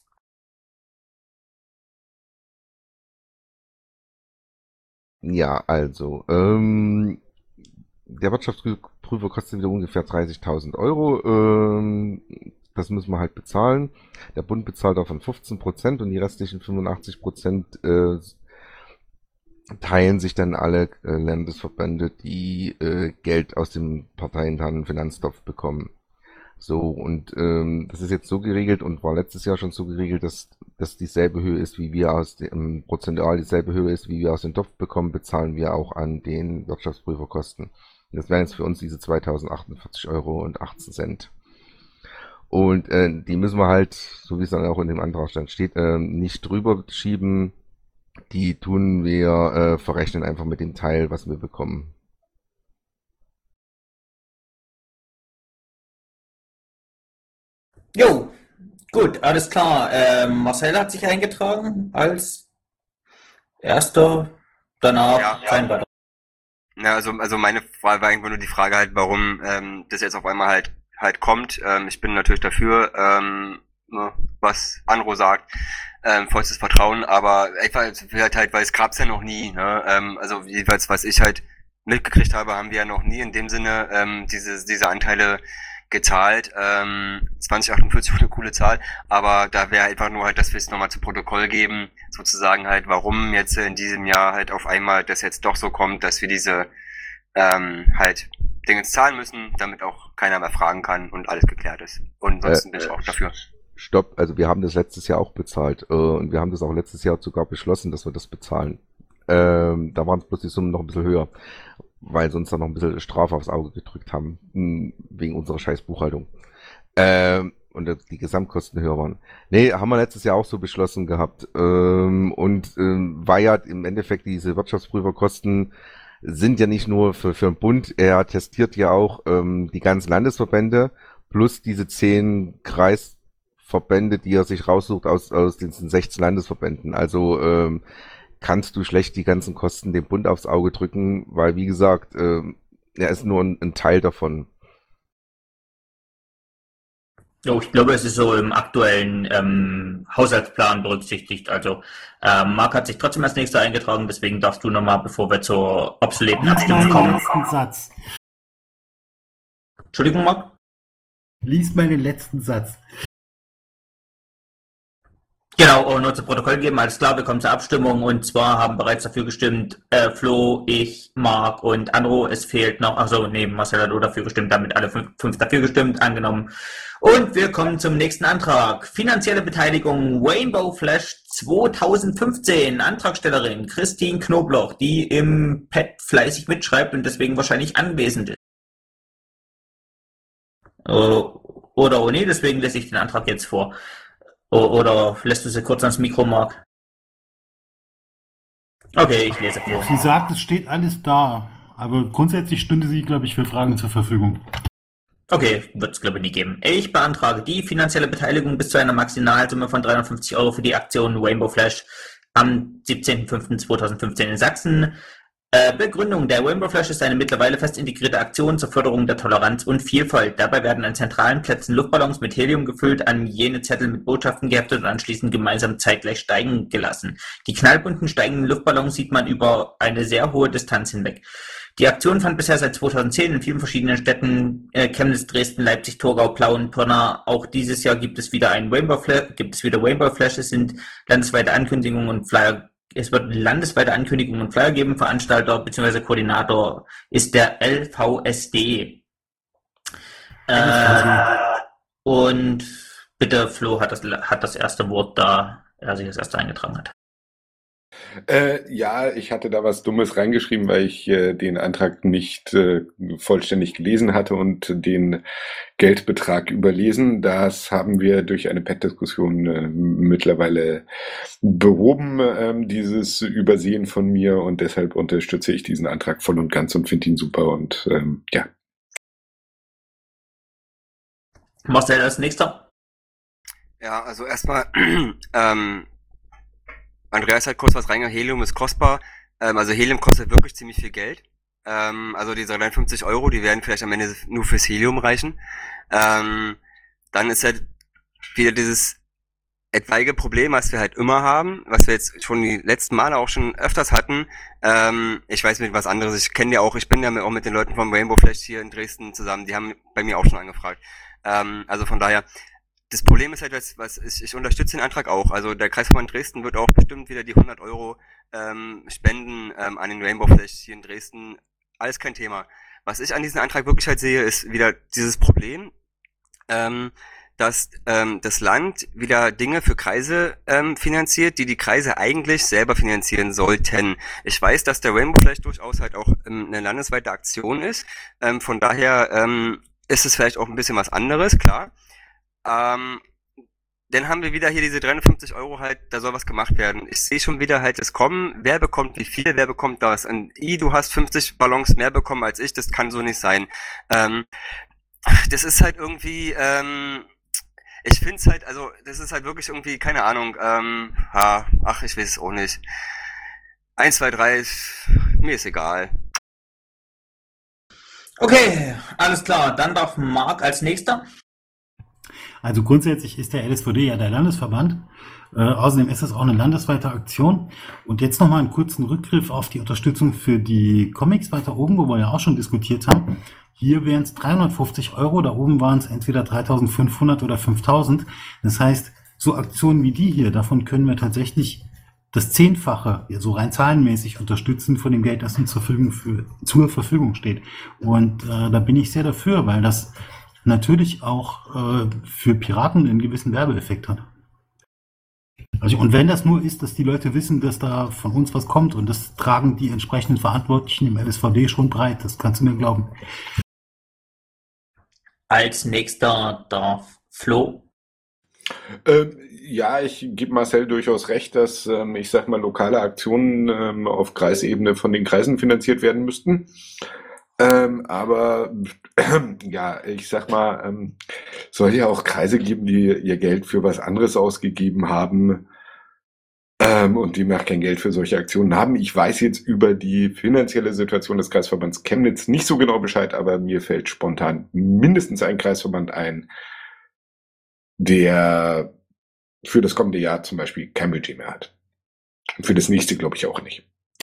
Ja, also, ähm, der Wirtschaftsprüfer kostet wieder ungefähr dreißigtausend Euro. Ähm, das müssen wir halt bezahlen. Der Bund bezahlt davon fünfzehn Prozent und die restlichen fünfundachtzig Prozent äh, teilen sich dann alle äh, Landesverbände, die äh, Geld aus dem parteiinternen Finanztopf bekommen. So, und ähm, das ist jetzt so geregelt und war letztes Jahr schon so geregelt, dass das dieselbe Höhe ist, wie wir aus dem, prozentual dieselbe Höhe ist, wie wir aus dem Topf bekommen, bezahlen wir auch an den Wirtschaftsprüferkosten. Und das wären jetzt für uns diese zweitausendachtundvierzig Euro und achtzehn Cent. Und äh, die müssen wir halt, so wie es dann auch in dem Antragstand steht, äh, nicht drüber schieben. Die tun wir äh, verrechnen einfach mit dem Teil, was wir bekommen. Jo, gut, alles klar. Ähm, Marcel hat sich eingetragen als erster, danach Ja. kein weiterer. Ja, also, also meine Frage war einfach nur die Frage halt, warum ähm, das jetzt auf einmal halt halt kommt. Ähm, ich bin natürlich dafür, ähm, ne, was Anro sagt, ähm, vollstes Vertrauen, aber einfach halt, halt weil es gab's ja noch nie. Ne? Ähm, also jeweils, was ich halt mitgekriegt habe, haben wir ja noch nie in dem Sinne ähm, diese diese Anteile gezahlt. Ähm, zwanzig achtundvierzig eine coole Zahl, aber da wäre einfach nur halt, dass wir es nochmal zu Protokoll geben, sozusagen halt, warum jetzt in diesem Jahr halt auf einmal das jetzt doch so kommt, dass wir diese ähm, halt Dinge zahlen müssen, damit auch keiner mehr fragen kann und alles geklärt ist. Und ansonsten Äh, bin ich auch dafür. Stopp, also wir haben das letztes Jahr auch bezahlt äh, und wir haben das auch letztes Jahr sogar beschlossen, dass wir das bezahlen. Ähm, da waren es bloß die Summen noch ein bisschen höher, weil sie uns dann noch ein bisschen Strafe aufs Auge gedrückt haben, mh, wegen unserer scheiß Buchhaltung. Ähm, und die Gesamtkosten höher waren. Nee, haben wir letztes Jahr auch so beschlossen gehabt. Ähm, und ähm, war ja im Endeffekt diese Wirtschaftsprüferkosten sind ja nicht nur für, für den Bund, er testiert ja auch ähm, die ganzen Landesverbände plus diese zehn Kreisverbände, die er sich raussucht aus, aus diesen sechzehn Landesverbänden. Also ähm, kannst du schlecht die ganzen Kosten dem Bund aufs Auge drücken, weil wie gesagt, ähm, er ist nur ein, ein Teil davon. Jo, ich glaube, es ist so im aktuellen ähm, Haushaltsplan berücksichtigt. Also ähm, Marc hat sich trotzdem als nächster eingetragen, deswegen darfst du nochmal, bevor wir zur obsoleten Lies Abstimmung meinen kommen. letzten Satz. Entschuldigung, Marc? Lies meinen letzten Satz. Genau, und nur zu Protokoll geben, alles klar, wir kommen zur Abstimmung und zwar haben bereits dafür gestimmt äh, Flo, ich, Marc und Andro. Es fehlt noch, achso, nee, Marcel hat auch dafür gestimmt, damit alle fünf, fünf dafür gestimmt, angenommen. Und wir kommen zum nächsten Antrag. Finanzielle Beteiligung Rainbow Flash zwanzig fünfzehn. Antragstellerin Christine Knobloch, die im Pad fleißig mitschreibt und deswegen wahrscheinlich anwesend ist. Oder oh nee, deswegen lese ich den Antrag jetzt vor. Oder lässt du sie kurz ans Mikro, Marc? Okay, ich lese vor. Sie sagt, es steht alles da, aber grundsätzlich stünde sie, glaube ich, für Fragen zur Verfügung. Okay, wird es glaube ich nie geben. Ich beantrage die finanzielle Beteiligung bis zu einer Maximalsumme von dreihundertfünfzig Euro für die Aktion Rainbow Flash am siebzehnten fünften zweitausendfünfzehn in Sachsen. Äh, Begründung: Der Rainbow Flash ist eine mittlerweile fest integrierte Aktion zur Förderung der Toleranz und Vielfalt. Dabei werden an zentralen Plätzen Luftballons mit Helium gefüllt, an jene Zettel mit Botschaften geheftet und anschließend gemeinsam zeitgleich steigen gelassen. Die knallbunten steigenden Luftballons sieht man über eine sehr hohe Distanz hinweg. Die Aktion fand bisher seit zweitausendzehn in vielen verschiedenen Städten, äh, Chemnitz, Dresden, Leipzig, Torgau, Plauen, Pirna. Auch dieses Jahr gibt es wieder ein Rainbow Flash, gibt es wieder Rainbow Flashes, sind landesweite Ankündigungen und Flyer. Es wird landesweite Ankündigungen und Flyer geben. Veranstalter bzw. Koordinator ist der L V S D. Äh, und bitte, Flo hat das, hat das erste Wort, da er sich das erste eingetragen hat. Äh, ja, ich hatte da was Dummes reingeschrieben, weil ich äh, den Antrag nicht äh, vollständig gelesen hatte und den Geldbetrag überlesen. Das haben wir durch eine Pad-Diskussion äh, mittlerweile behoben, äh, dieses Übersehen von mir, und deshalb unterstütze ich diesen Antrag voll und ganz und finde ihn super und ähm, ja. Marcel als nächster. Ja, also erstmal, ähm, Andreas hat kurz was reingegangen, Helium ist kostbar, ähm, also Helium kostet wirklich ziemlich viel Geld, ähm, also diese dreiundfünfzig Euro, die werden vielleicht am Ende nur fürs Helium reichen, ähm, dann ist halt wieder dieses etwaige Problem, was wir halt immer haben, was wir jetzt schon die letzten Male auch schon öfters hatten, ähm, ich weiß mit was anderes, ich kenne ja auch, ich bin ja auch mit den Leuten vom Rainbow Flash hier in Dresden zusammen, die haben bei mir auch schon angefragt, ähm, also von daher, das Problem ist halt, was, was ich, ich unterstütze den Antrag auch. Also der Kreisverband Dresden wird auch bestimmt wieder die hundert Euro ähm, spenden ähm, an den Rainbow Flash hier in Dresden. Alles kein Thema. Was ich an diesem Antrag wirklich halt sehe, ist wieder dieses Problem, ähm, dass ähm, das Land wieder Dinge für Kreise ähm, finanziert, die die Kreise eigentlich selber finanzieren sollten. Ich weiß, dass der Rainbow Flash durchaus halt auch ähm, eine landesweite Aktion ist. Ähm, von daher ähm, ist es vielleicht auch ein bisschen was anderes, klar. Ähm, dann haben wir wieder hier diese dreihundertfünfzig Euro halt, da soll was gemacht werden. Ich sehe schon wieder halt es kommen, wer bekommt wie viel, wer bekommt das. Und I, du hast fünfzig Ballons mehr bekommen als ich, das kann so nicht sein. Ähm, das ist halt irgendwie, ähm, ich find's halt, also das ist halt wirklich irgendwie, keine Ahnung, ähm, ha, ach, ich weiß es auch nicht. Eins, zwei, drei, mir ist egal. Okay, alles klar, dann darf Marc als nächster. Also grundsätzlich ist der L S V D ja der Landesverband. Äh, außerdem ist es auch eine landesweite Aktion. Und jetzt nochmal einen kurzen Rückgriff auf die Unterstützung für die Comics weiter oben, wo wir ja auch schon diskutiert haben. Hier wären es dreihundertfünfzig Euro, da oben waren es entweder dreitausendfünfhundert oder fünftausend. Das heißt, so Aktionen wie die hier, davon können wir tatsächlich das Zehnfache, ja, so rein zahlenmäßig unterstützen von dem Geld, das uns zur Verfügung, für, zur Verfügung steht. Und äh, da bin ich sehr dafür, weil das natürlich auch äh, für Piraten einen gewissen Werbeeffekt hat. Also, und wenn das nur ist, dass die Leute wissen, dass da von uns was kommt, und das tragen die entsprechenden Verantwortlichen im L S V D schon breit, das kannst du mir glauben. Als nächster darf Flo. Ähm, ja, ich gebe Marcel durchaus recht, dass, ähm, ich sag mal, lokale Aktionen ähm, auf Kreisebene von den Kreisen finanziert werden müssten. Ähm, aber äh, ja, ich sag mal, ähm, soll ja auch Kreise geben, die ihr Geld für was anderes ausgegeben haben ähm, und die mehr kein Geld für solche Aktionen haben. Ich weiß jetzt über die finanzielle Situation des Kreisverbands Chemnitz nicht so genau Bescheid, aber mir fällt spontan mindestens ein Kreisverband ein, der für das kommende Jahr zum Beispiel kein Budget mehr hat. Und für das nächste glaube ich auch nicht.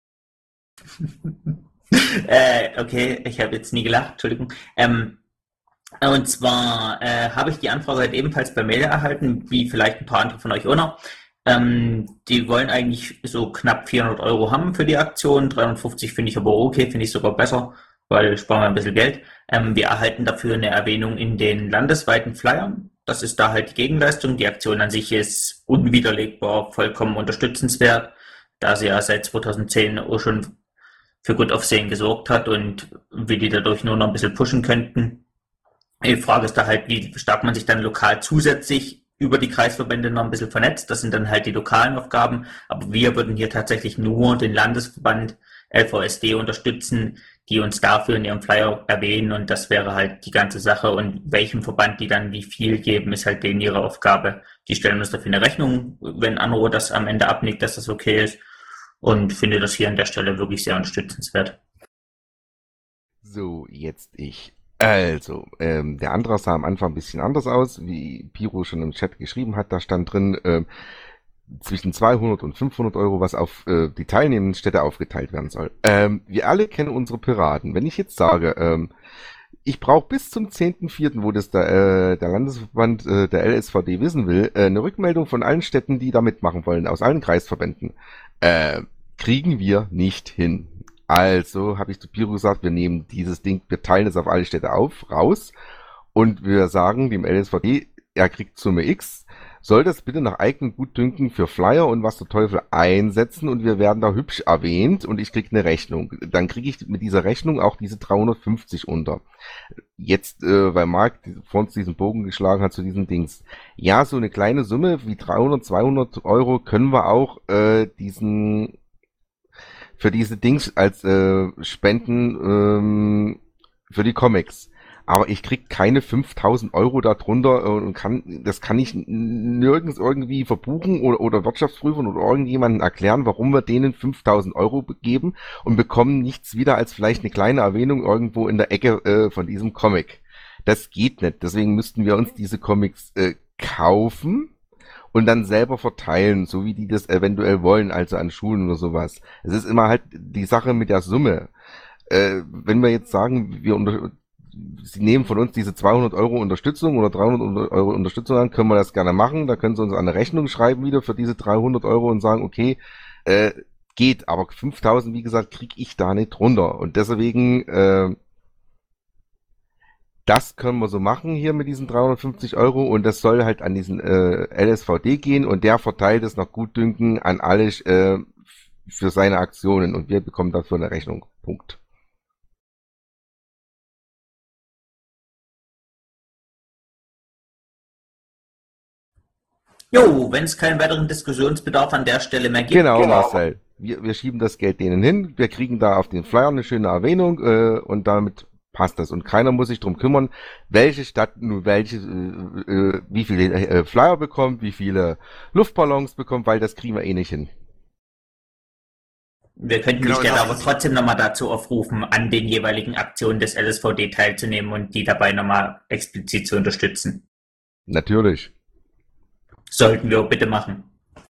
äh, okay, ich habe jetzt nie gelacht, Entschuldigung. Ähm, und zwar äh, habe ich die Anfrage halt ebenfalls per Mail erhalten, wie vielleicht ein paar andere von euch auch noch. Ähm, die wollen eigentlich so knapp vierhundert Euro haben für die Aktion. dreihundertfünfzig finde ich aber okay, finde ich sogar besser, weil sparen wir ein bisschen Geld. Ähm, wir erhalten dafür eine Erwähnung in den landesweiten Flyern. Das ist da halt die Gegenleistung. Die Aktion an sich ist unwiderlegbar, vollkommen unterstützenswert, da sie ja seit zweitausendzehn auch schon für gut Aufsehen gesorgt hat und wir die dadurch nur noch ein bisschen pushen könnten. Die Frage ist da halt, wie stark man sich dann lokal zusätzlich über die Kreisverbände noch ein bisschen vernetzt. Das sind dann halt die lokalen Aufgaben. Aber wir würden hier tatsächlich nur den Landesverband L V S D unterstützen, die uns dafür in ihrem Flyer erwähnen. Und das wäre halt die ganze Sache. Und welchem Verband die dann wie viel geben, ist halt denen ihre Aufgabe. Die stellen uns dafür eine Rechnung, wenn Anro das am Ende abnickt, dass das okay ist. Und finde das hier an der Stelle wirklich sehr unterstützenswert. So, jetzt ich. Also, ähm, der Antrag sah am Anfang ein bisschen anders aus, wie Piro schon im Chat geschrieben hat. Da stand drin, ähm, zwischen zweihundert und fünfhundert Euro, was auf äh, die teilnehmenden Städte aufgeteilt werden soll. Ähm, wir alle kennen unsere Piraten. Wenn ich jetzt sage, ähm, ich brauche bis zum zehnten vierten, wo das der, äh, der Landesverband äh, der L S V D wissen will, äh, eine Rückmeldung von allen Städten, die da mitmachen wollen, aus allen Kreisverbänden, äh, kriegen wir nicht hin. Also habe ich zu Piro gesagt, wir nehmen dieses Ding, wir teilen es auf alle Städte auf, raus und wir sagen dem L S V D, er kriegt Summe X, soll das bitte nach eigenem Gutdünken für Flyer und was der Teufel einsetzen und wir werden da hübsch erwähnt und ich kriege eine Rechnung. Dann kriege ich mit dieser Rechnung auch diese dreihundertfünfzig unter. Jetzt, äh, weil Marc vor uns diesen Bogen geschlagen hat zu diesen Dings. Ja, so eine kleine Summe wie dreihundert, zweihundert Euro können wir auch äh, diesen für diese Dings als äh, Spenden ähm, für die Comics. Aber ich krieg keine fünftausend Euro darunter und kann, das kann ich nirgends irgendwie verbuchen oder, oder Wirtschaftsprüfern oder irgendjemanden erklären, warum wir denen fünftausend Euro geben und bekommen nichts wieder als vielleicht eine kleine Erwähnung irgendwo in der Ecke äh, von diesem Comic. Das geht nicht. Deswegen müssten wir uns diese Comics äh, kaufen und dann selber verteilen, so wie die das eventuell wollen, also an Schulen oder sowas. Es ist immer halt die Sache mit der Summe. Äh, wenn wir jetzt sagen, wir unter Sie nehmen von uns diese zweihundert Euro Unterstützung oder dreihundert Euro Unterstützung an, können wir das gerne machen. Da können Sie uns eine Rechnung schreiben wieder für diese dreihundert Euro und sagen, okay, äh, geht, aber fünftausend, wie gesagt, kriege ich da nicht runter. Und deswegen, äh, das können wir so machen hier mit diesen dreihundertfünfzig Euro und das soll halt an diesen äh, L S V D gehen und der verteilt es nach Gutdünken an alle äh, für seine Aktionen und wir bekommen dafür eine Rechnung. Punkt. Jo, wenn es keinen weiteren Diskussionsbedarf an der Stelle mehr gibt. Genau, genau. Marcel. Wir, wir schieben das Geld denen hin, wir kriegen da auf den Flyer eine schöne Erwähnung äh, und damit passt das. Und keiner muss sich drum kümmern, welche Stadt nun welche, äh, äh, wie viele äh, Flyer bekommt, wie viele Luftballons bekommt, weil das kriegen wir eh nicht hin. Wir könnten Genau, dich gerne das aber ist- trotzdem nochmal dazu aufrufen, an den jeweiligen Aktionen des L S V D teilzunehmen und die dabei nochmal explizit zu unterstützen. Natürlich. Sollten wir bitte machen.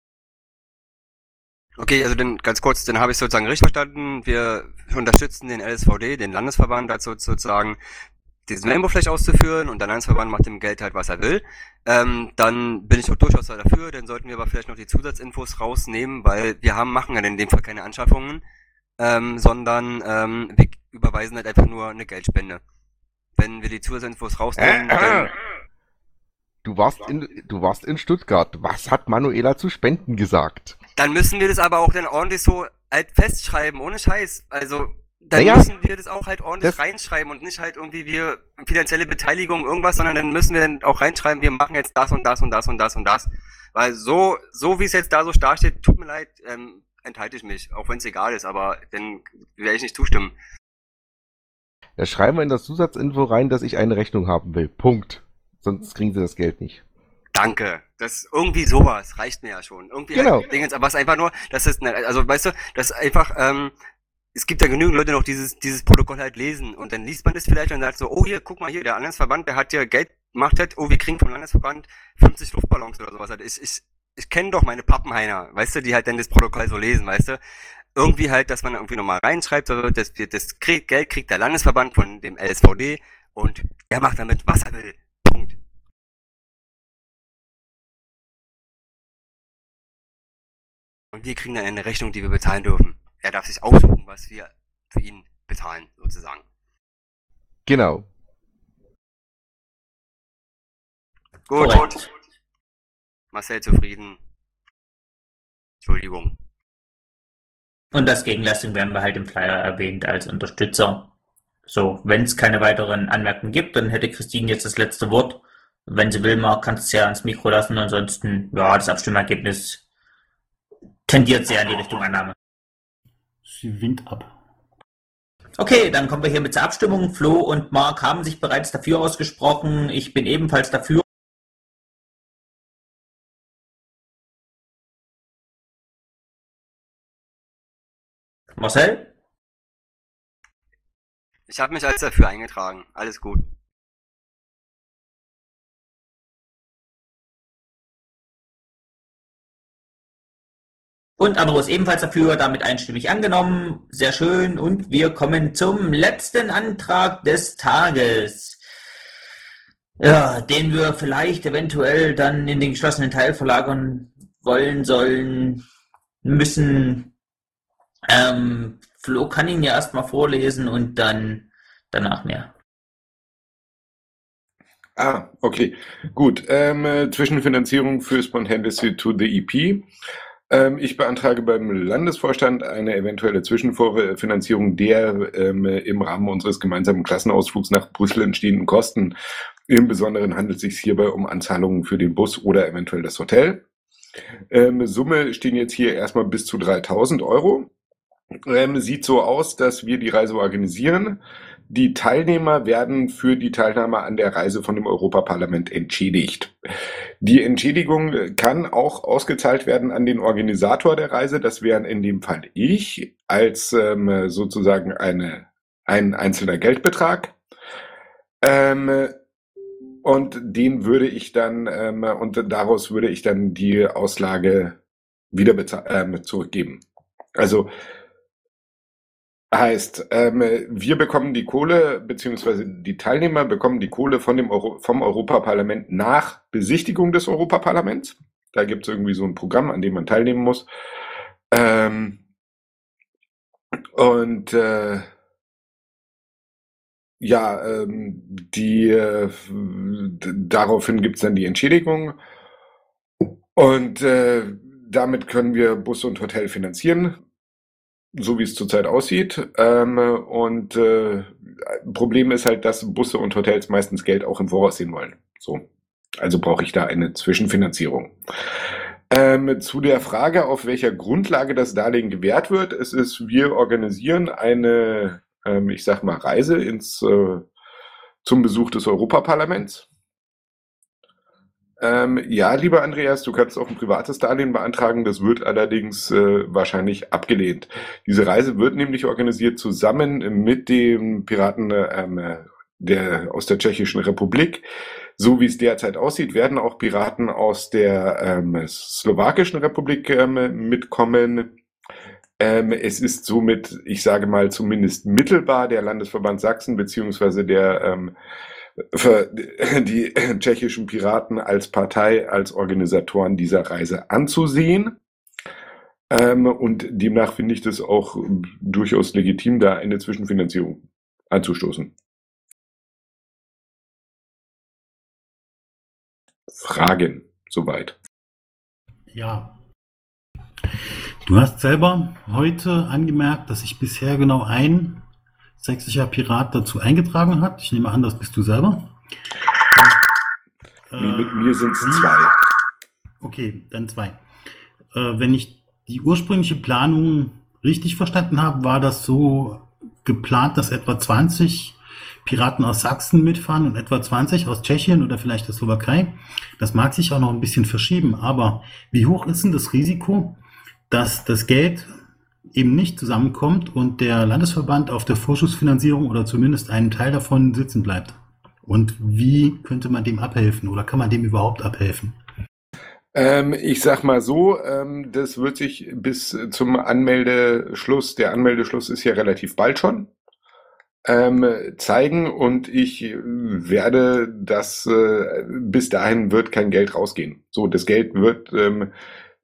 Okay, also dann ganz kurz, dann habe ich sozusagen richtig verstanden. Wir unterstützen den L S V D, den Landesverband, dazu sozusagen diesen Rainbow Flash auszuführen und der Landesverband macht dem Geld halt, was er will. Ähm, dann bin ich auch durchaus dafür, dann sollten wir aber vielleicht noch die Zusatzinfos rausnehmen, weil wir haben, machen ja in dem Fall keine Anschaffungen, ähm, sondern ähm, wir überweisen halt einfach nur eine Geldspende. Wenn wir die Zusatzinfos rausnehmen, Äh, äh. dann... Du warst in, du warst in Stuttgart. Was hat Manuela zu Spenden gesagt? Dann müssen wir das aber auch dann ordentlich so halt festschreiben, ohne Scheiß. Also, dann Naja, müssen wir das auch halt ordentlich das- reinschreiben und nicht halt irgendwie wir finanzielle Beteiligung, irgendwas, sondern dann müssen wir dann auch reinschreiben, wir machen jetzt das und das und das und das und das. Weil so, so wie es jetzt da so stark steht, tut mir leid, ähm, enthalte ich mich, auch wenn es egal ist, aber dann werde ich nicht zustimmen. Da schreiben wir in das Zusatzinfo rein, dass ich eine Rechnung haben will. Punkt. Sonst kriegen sie das Geld nicht. Danke. Das irgendwie sowas reicht mir ja schon. Irgendwie Genau. halt Dingens, aber es ist einfach nur, das ist eine, also weißt du, das ist einfach, ähm, es gibt ja genügend Leute noch dieses dieses Protokoll halt lesen und dann liest man das vielleicht und sagt so, oh hier, guck mal hier, der Landesverband, der hat hier Geld gemacht hat, oh wir kriegen vom Landesverband fünfzig Luftballons oder sowas. Also ich ich ich kenne doch meine Pappenheiner, weißt du, die halt dann das Protokoll so lesen, weißt du. Irgendwie halt, dass man irgendwie nochmal reinschreibt, also das, das Geld kriegt der Landesverband von dem L S V D und der macht damit, was er will. Punkt. Und wir kriegen dann eine Rechnung, die wir bezahlen dürfen. Er darf sich aussuchen, was wir für ihn bezahlen, sozusagen. Genau. Gut. Korrekt. Marcel zufrieden. Entschuldigung. Und das Gegenleistung werden wir halt im Flyer erwähnt als Unterstützer. So, wenn es keine weiteren Anmerkungen gibt, dann hätte Christine jetzt das letzte Wort. Wenn sie will, Marc, kannst du es ja ans Mikro lassen. Ansonsten, ja, das Abstimmergebnis tendiert sehr in die Richtung Annahme. Sie winkt ab. Okay, dann kommen wir hier mit zur Abstimmung. Flo und Marc haben sich bereits dafür ausgesprochen. Ich bin ebenfalls dafür. Marcel? Ich habe mich als dafür eingetragen. Alles gut. Und Andro ist ebenfalls dafür, damit einstimmig angenommen. Sehr schön. Und wir kommen zum letzten Antrag des Tages. Ja, den wir vielleicht eventuell dann in den geschlossenen Teil verlagern wollen, sollen, müssen. Ähm, Flo kann ihn ja erstmal vorlesen und dann danach mehr. Ah, okay. Gut. Ähm, äh, Zwischenfinanzierung für Spontaneity to the E P. Ähm, ich beantrage beim Landesvorstand eine eventuelle Zwischenfinanzierung der ähm, im Rahmen unseres gemeinsamen Klassenausflugs nach Brüssel entstehenden Kosten. Im Besonderen handelt es sich hierbei um Anzahlungen für den Bus oder eventuell das Hotel. Ähm, Summe stehen jetzt hier erstmal bis zu dreitausend Euro. Ähm, sieht so aus, dass wir die Reise organisieren. Die Teilnehmer werden für die Teilnahme an der Reise von dem Europaparlament entschädigt. Die Entschädigung kann auch ausgezahlt werden an den Organisator der Reise. Das wären in dem Fall ich als ähm, sozusagen eine, ein einzelner Geldbetrag. Ähm, und den würde ich dann, ähm, und daraus würde ich dann die Auslage wieder bezahl- ähm, zurückgeben. Also heißt, ähm, wir bekommen die Kohle, beziehungsweise die Teilnehmer bekommen die Kohle von dem Euro, vom Europaparlament nach Besichtigung des Europaparlaments. Da gibt es irgendwie so ein Programm, an dem man teilnehmen muss. Ähm, und äh, ja, ähm, die äh, d- daraufhin gibt es dann die Entschädigung. Und äh, damit können wir Bus und Hotel finanzieren, so wie es zurzeit aussieht. Ähm, und äh, Problem ist halt, dass Busse und Hotels meistens Geld auch im Voraus sehen wollen. So. Also brauche ich da eine Zwischenfinanzierung. Ähm, zu der Frage, auf welcher Grundlage das Darlehen gewährt wird. Es ist, wir organisieren eine, ähm, ich sag mal, Reise ins, äh, zum Besuch des Europaparlaments. Ähm, ja, lieber Andreas, du kannst auch ein privates Darlehen beantragen, das wird allerdings äh, wahrscheinlich abgelehnt. Diese Reise wird nämlich organisiert zusammen mit dem Piraten ähm, der, aus der Tschechischen Republik. So wie es derzeit aussieht, werden auch Piraten aus der ähm, Slowakischen Republik ähm, mitkommen. Ähm, es ist somit, ich sage mal, zumindest mittelbar der Landesverband Sachsen beziehungsweise der ähm, für die tschechischen Piraten als Partei, als Organisatoren dieser Reise anzusehen. Ähm, und demnach finde ich das auch durchaus legitim, da eine Zwischenfinanzierung anzustoßen. Fragen soweit. Ja. Du hast selber heute angemerkt, dass sich bisher genau ein sächsischer Pirat dazu eingetragen hat. Ich nehme an, das bist du selber. Wie mit mir sind es zwei. Okay, dann zwei. Äh, wenn ich die ursprüngliche Planung richtig verstanden habe, war das so geplant, dass etwa zwanzig Piraten aus Sachsen mitfahren und etwa zwanzig aus Tschechien oder vielleicht der Slowakei. Das mag sich auch noch ein bisschen verschieben, aber wie hoch ist denn das Risiko, dass das Geld eben nicht zusammenkommt und der Landesverband auf der Vorschussfinanzierung oder zumindest einen Teil davon sitzen bleibt? Und wie könnte man dem abhelfen oder kann man dem überhaupt abhelfen? Ähm, ich sag mal so, ähm, das wird sich bis zum Anmeldeschluss, der Anmeldeschluss ist ja relativ bald schon, ähm, zeigen und ich werde das, äh, bis dahin wird kein Geld rausgehen. So, das Geld wird ähm,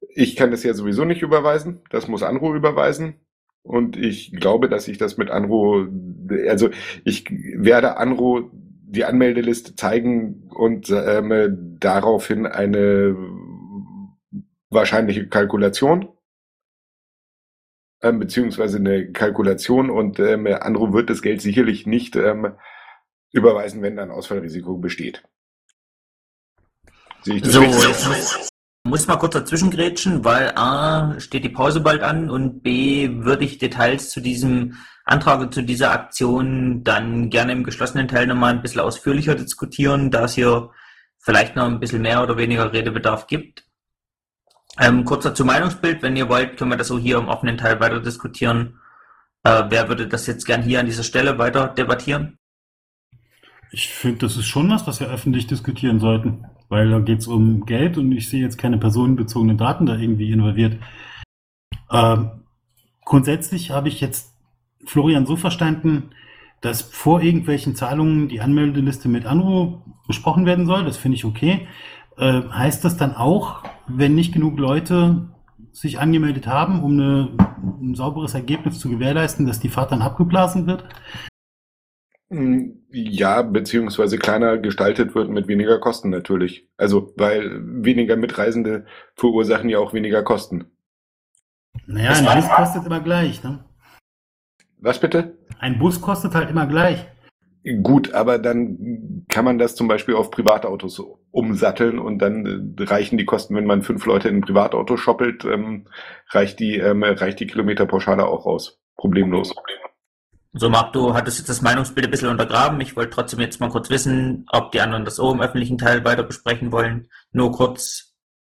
ich kann das ja sowieso nicht überweisen. Das muss Anro überweisen. Und ich glaube, dass ich das mit Anro, also ich werde Anro die Anmeldeliste zeigen und ähm, daraufhin eine wahrscheinliche Kalkulation, ähm, beziehungsweise eine Kalkulation und ähm, Anro wird das Geld sicherlich nicht ähm, überweisen, wenn ein Ausfallrisiko besteht. Sehe ich das So, richtig? jetzt muss, muss mal kurz dazwischen grätschen, weil A, steht die Pause bald an und B, würde ich Details zu diesem Antrag und zu dieser Aktion dann gerne im geschlossenen Teil nochmal ein bisschen ausführlicher diskutieren, da es hier vielleicht noch ein bisschen mehr oder weniger Redebedarf gibt. Ähm, kurz dazu Meinungsbild, wenn ihr wollt, können wir das so hier im offenen Teil weiter diskutieren. Äh, wer würde das jetzt gern hier an dieser Stelle weiter debattieren? Ich finde, das ist schon was, was wir öffentlich diskutieren sollten, weil da geht es um Geld und ich sehe jetzt keine personenbezogenen Daten da irgendwie involviert. Ähm, grundsätzlich habe ich jetzt Florian so verstanden, dass vor irgendwelchen Zahlungen die Anmeldeliste mit Anro besprochen werden soll. Das finde ich okay. Äh, heißt das dann auch, wenn nicht genug Leute sich angemeldet haben, um eine, ein sauberes Ergebnis zu gewährleisten, dass die Fahrt dann abgeblasen wird? Ja, beziehungsweise kleiner gestaltet wird mit weniger Kosten natürlich. Also, weil weniger Mitreisende verursachen ja auch weniger Kosten. Naja, ein Bus kostet immer gleich, ne? Was bitte? Ein Bus kostet halt immer gleich. Gut, aber dann kann man das zum Beispiel auf Privatautos umsatteln und dann äh, reichen die Kosten, wenn man fünf Leute in ein Privatauto shoppelt, ähm, reicht die ähm, reicht die Kilometerpauschale auch aus. Problemlos. So, Marc, du hattest jetzt das Meinungsbild ein bisschen untergraben. Ich wollte trotzdem jetzt mal kurz wissen, ob die anderen das auch im öffentlichen Teil weiter besprechen wollen. Nur kurz.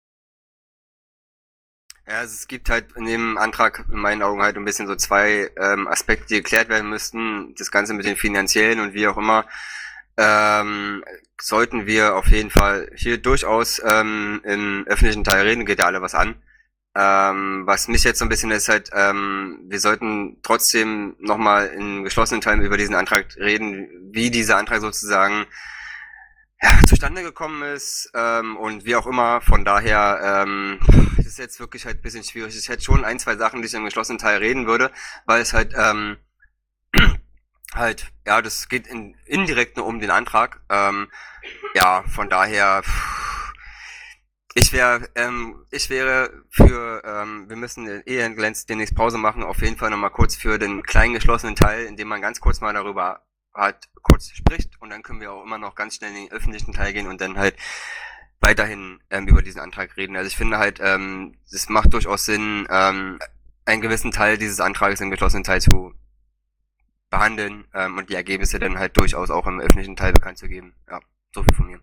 Ja, also es gibt halt in dem Antrag in meinen Augen halt ein bisschen so zwei ähm, Aspekte, die geklärt werden müssten. Das Ganze mit den finanziellen und wie auch immer. Ähm, sollten wir auf jeden Fall hier durchaus ähm, im öffentlichen Teil reden, geht ja alle was an. Ähm, was mich jetzt so ein bisschen ist halt, ähm, wir sollten trotzdem nochmal im geschlossenen Teil über diesen Antrag reden, wie dieser Antrag sozusagen ja, zustande gekommen ist ähm, und wie auch immer. Von daher ähm, das ist jetzt wirklich halt ein bisschen schwierig. Ich hätte schon ein, zwei Sachen, die ich im geschlossenen Teil reden würde, weil es halt ähm, halt, ja, das geht in, indirekt nur um den Antrag. Ähm, ja, von daher ich wäre, ähm, ich wäre für, ähm, wir müssen eh in Glänz demnächst Pause machen, auf jeden Fall nochmal kurz für den kleinen geschlossenen Teil, in dem man ganz kurz mal darüber halt kurz spricht und dann können wir auch immer noch ganz schnell in den öffentlichen Teil gehen und dann halt weiterhin ähm, über diesen Antrag reden. Also ich finde halt, ähm, es macht durchaus Sinn, ähm, einen gewissen Teil dieses Antrages im geschlossenen Teil zu behandeln ähm, und die Ergebnisse dann halt durchaus auch im öffentlichen Teil bekannt zu geben. Ja, so viel von mir.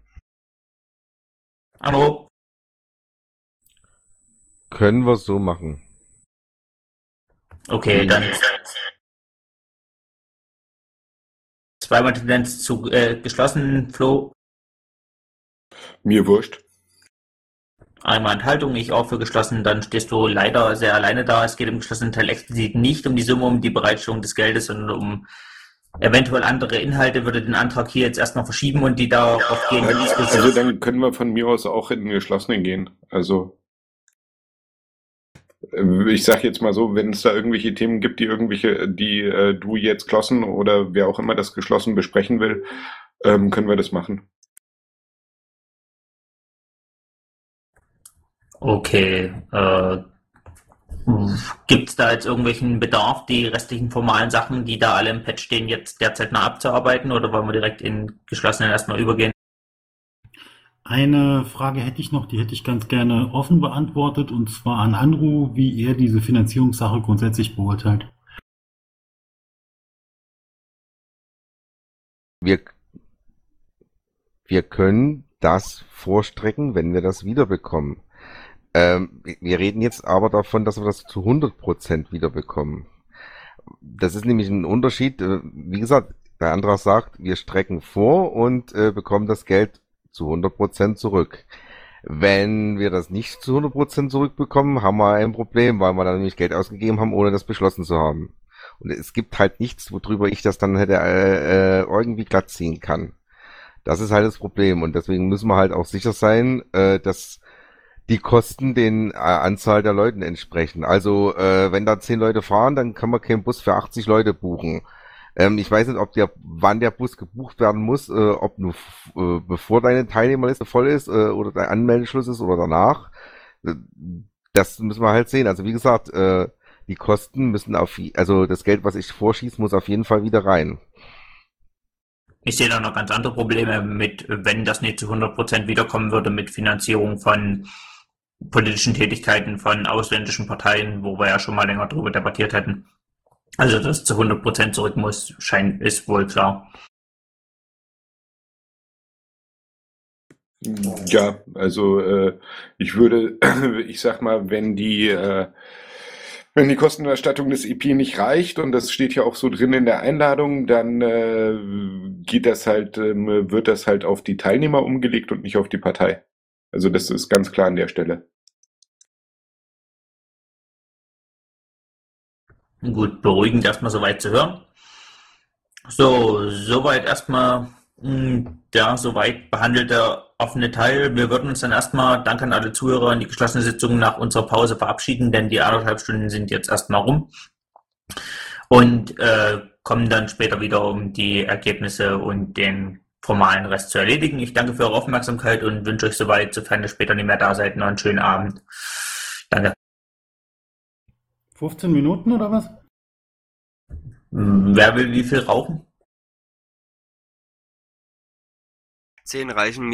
Hallo. Können wir so machen. Okay, dann zweimal Tendenz zu äh, geschlossen, Flo. Mir wurscht. Einmal Enthaltung, ich auch für geschlossen, dann stehst du leider sehr alleine da. Es geht im geschlossenen Teil explizit nicht um die Summe, um die Bereitstellung des Geldes, sondern um eventuell andere Inhalte. Würde den Antrag hier jetzt erstmal verschieben und die darauf gehen. Also dann können wir von mir aus auch in den geschlossenen gehen. Also ich sag jetzt mal so, wenn es da irgendwelche Themen gibt, die irgendwelche, die äh, du jetzt geschlossen oder wer auch immer das geschlossen besprechen will, ähm, können wir das machen. Okay. Äh, gibt es da jetzt irgendwelchen Bedarf, die restlichen formalen Sachen, die da alle im Patch stehen, jetzt derzeit noch abzuarbeiten oder wollen wir direkt in geschlossenen erstmal übergehen? Eine Frage hätte ich noch, die hätte ich ganz gerne offen beantwortet, und zwar an Anru, wie er diese Finanzierungssache grundsätzlich beurteilt. Wir, wir können das vorstrecken, wenn wir das wiederbekommen. Ähm, wir reden jetzt aber davon, dass wir das zu hundert Prozent wiederbekommen. Das ist nämlich ein Unterschied. Wie gesagt, der Antrag sagt, wir strecken vor und äh, bekommen das Geld zu hundert Prozent zurück. Wenn wir das nicht zu hundert Prozent zurückbekommen, haben wir ein Problem, weil wir dann nämlich Geld ausgegeben haben, ohne das beschlossen zu haben. Und es gibt halt nichts, worüber ich das dann hätte äh, irgendwie glatt ziehen kann. Das ist halt das Problem und deswegen müssen wir halt auch sicher sein, äh, dass die Kosten den äh, Anzahl der Leuten entsprechen. Also äh, wenn da zehn Leute fahren, dann kann man keinen Bus für achtzig Leute buchen. Ähm, ich weiß nicht, ob der, wann der Bus gebucht werden muss, äh, ob nur f- äh, bevor deine Teilnehmerliste voll ist äh, oder dein Anmeldeschluss ist oder danach. Äh, Das müssen wir halt sehen. Also wie gesagt, äh, die Kosten müssen auf, je- also das Geld, was ich vorschieße, muss auf jeden Fall wieder rein. Ich sehe da noch ganz andere Probleme mit, wenn das nicht zu hundert Prozent wiederkommen würde mit Finanzierung von politischen Tätigkeiten von ausländischen Parteien, wo wir ja schon mal länger darüber debattiert hätten. Also, dass es zu hundert Prozent zurück muss, scheint, ist wohl klar. Ja, also äh, ich würde, ich sag mal, wenn die äh, wenn die Kostenerstattung des E P nicht reicht, und das steht ja auch so drin in der Einladung, dann äh, geht das halt, ähm, wird das halt auf die Teilnehmer umgelegt und nicht auf die Partei. Also das ist ganz klar an der Stelle. Gut, beruhigend erstmal soweit zu hören. So, soweit erstmal mh, der soweit behandelte offene Teil. Wir würden uns dann erstmal, danke an alle Zuhörer, in die geschlossene Sitzung nach unserer Pause verabschieden, denn die anderthalb Stunden sind jetzt erstmal rum und äh, kommen dann später wieder, um die Ergebnisse und den formalen Rest zu erledigen. Ich danke für eure Aufmerksamkeit und wünsche euch soweit, sofern ihr später nicht mehr da seid, noch einen schönen Abend. Danke. fünfzehn Minuten oder was? Wer will wie viel rauchen? Zehn reichen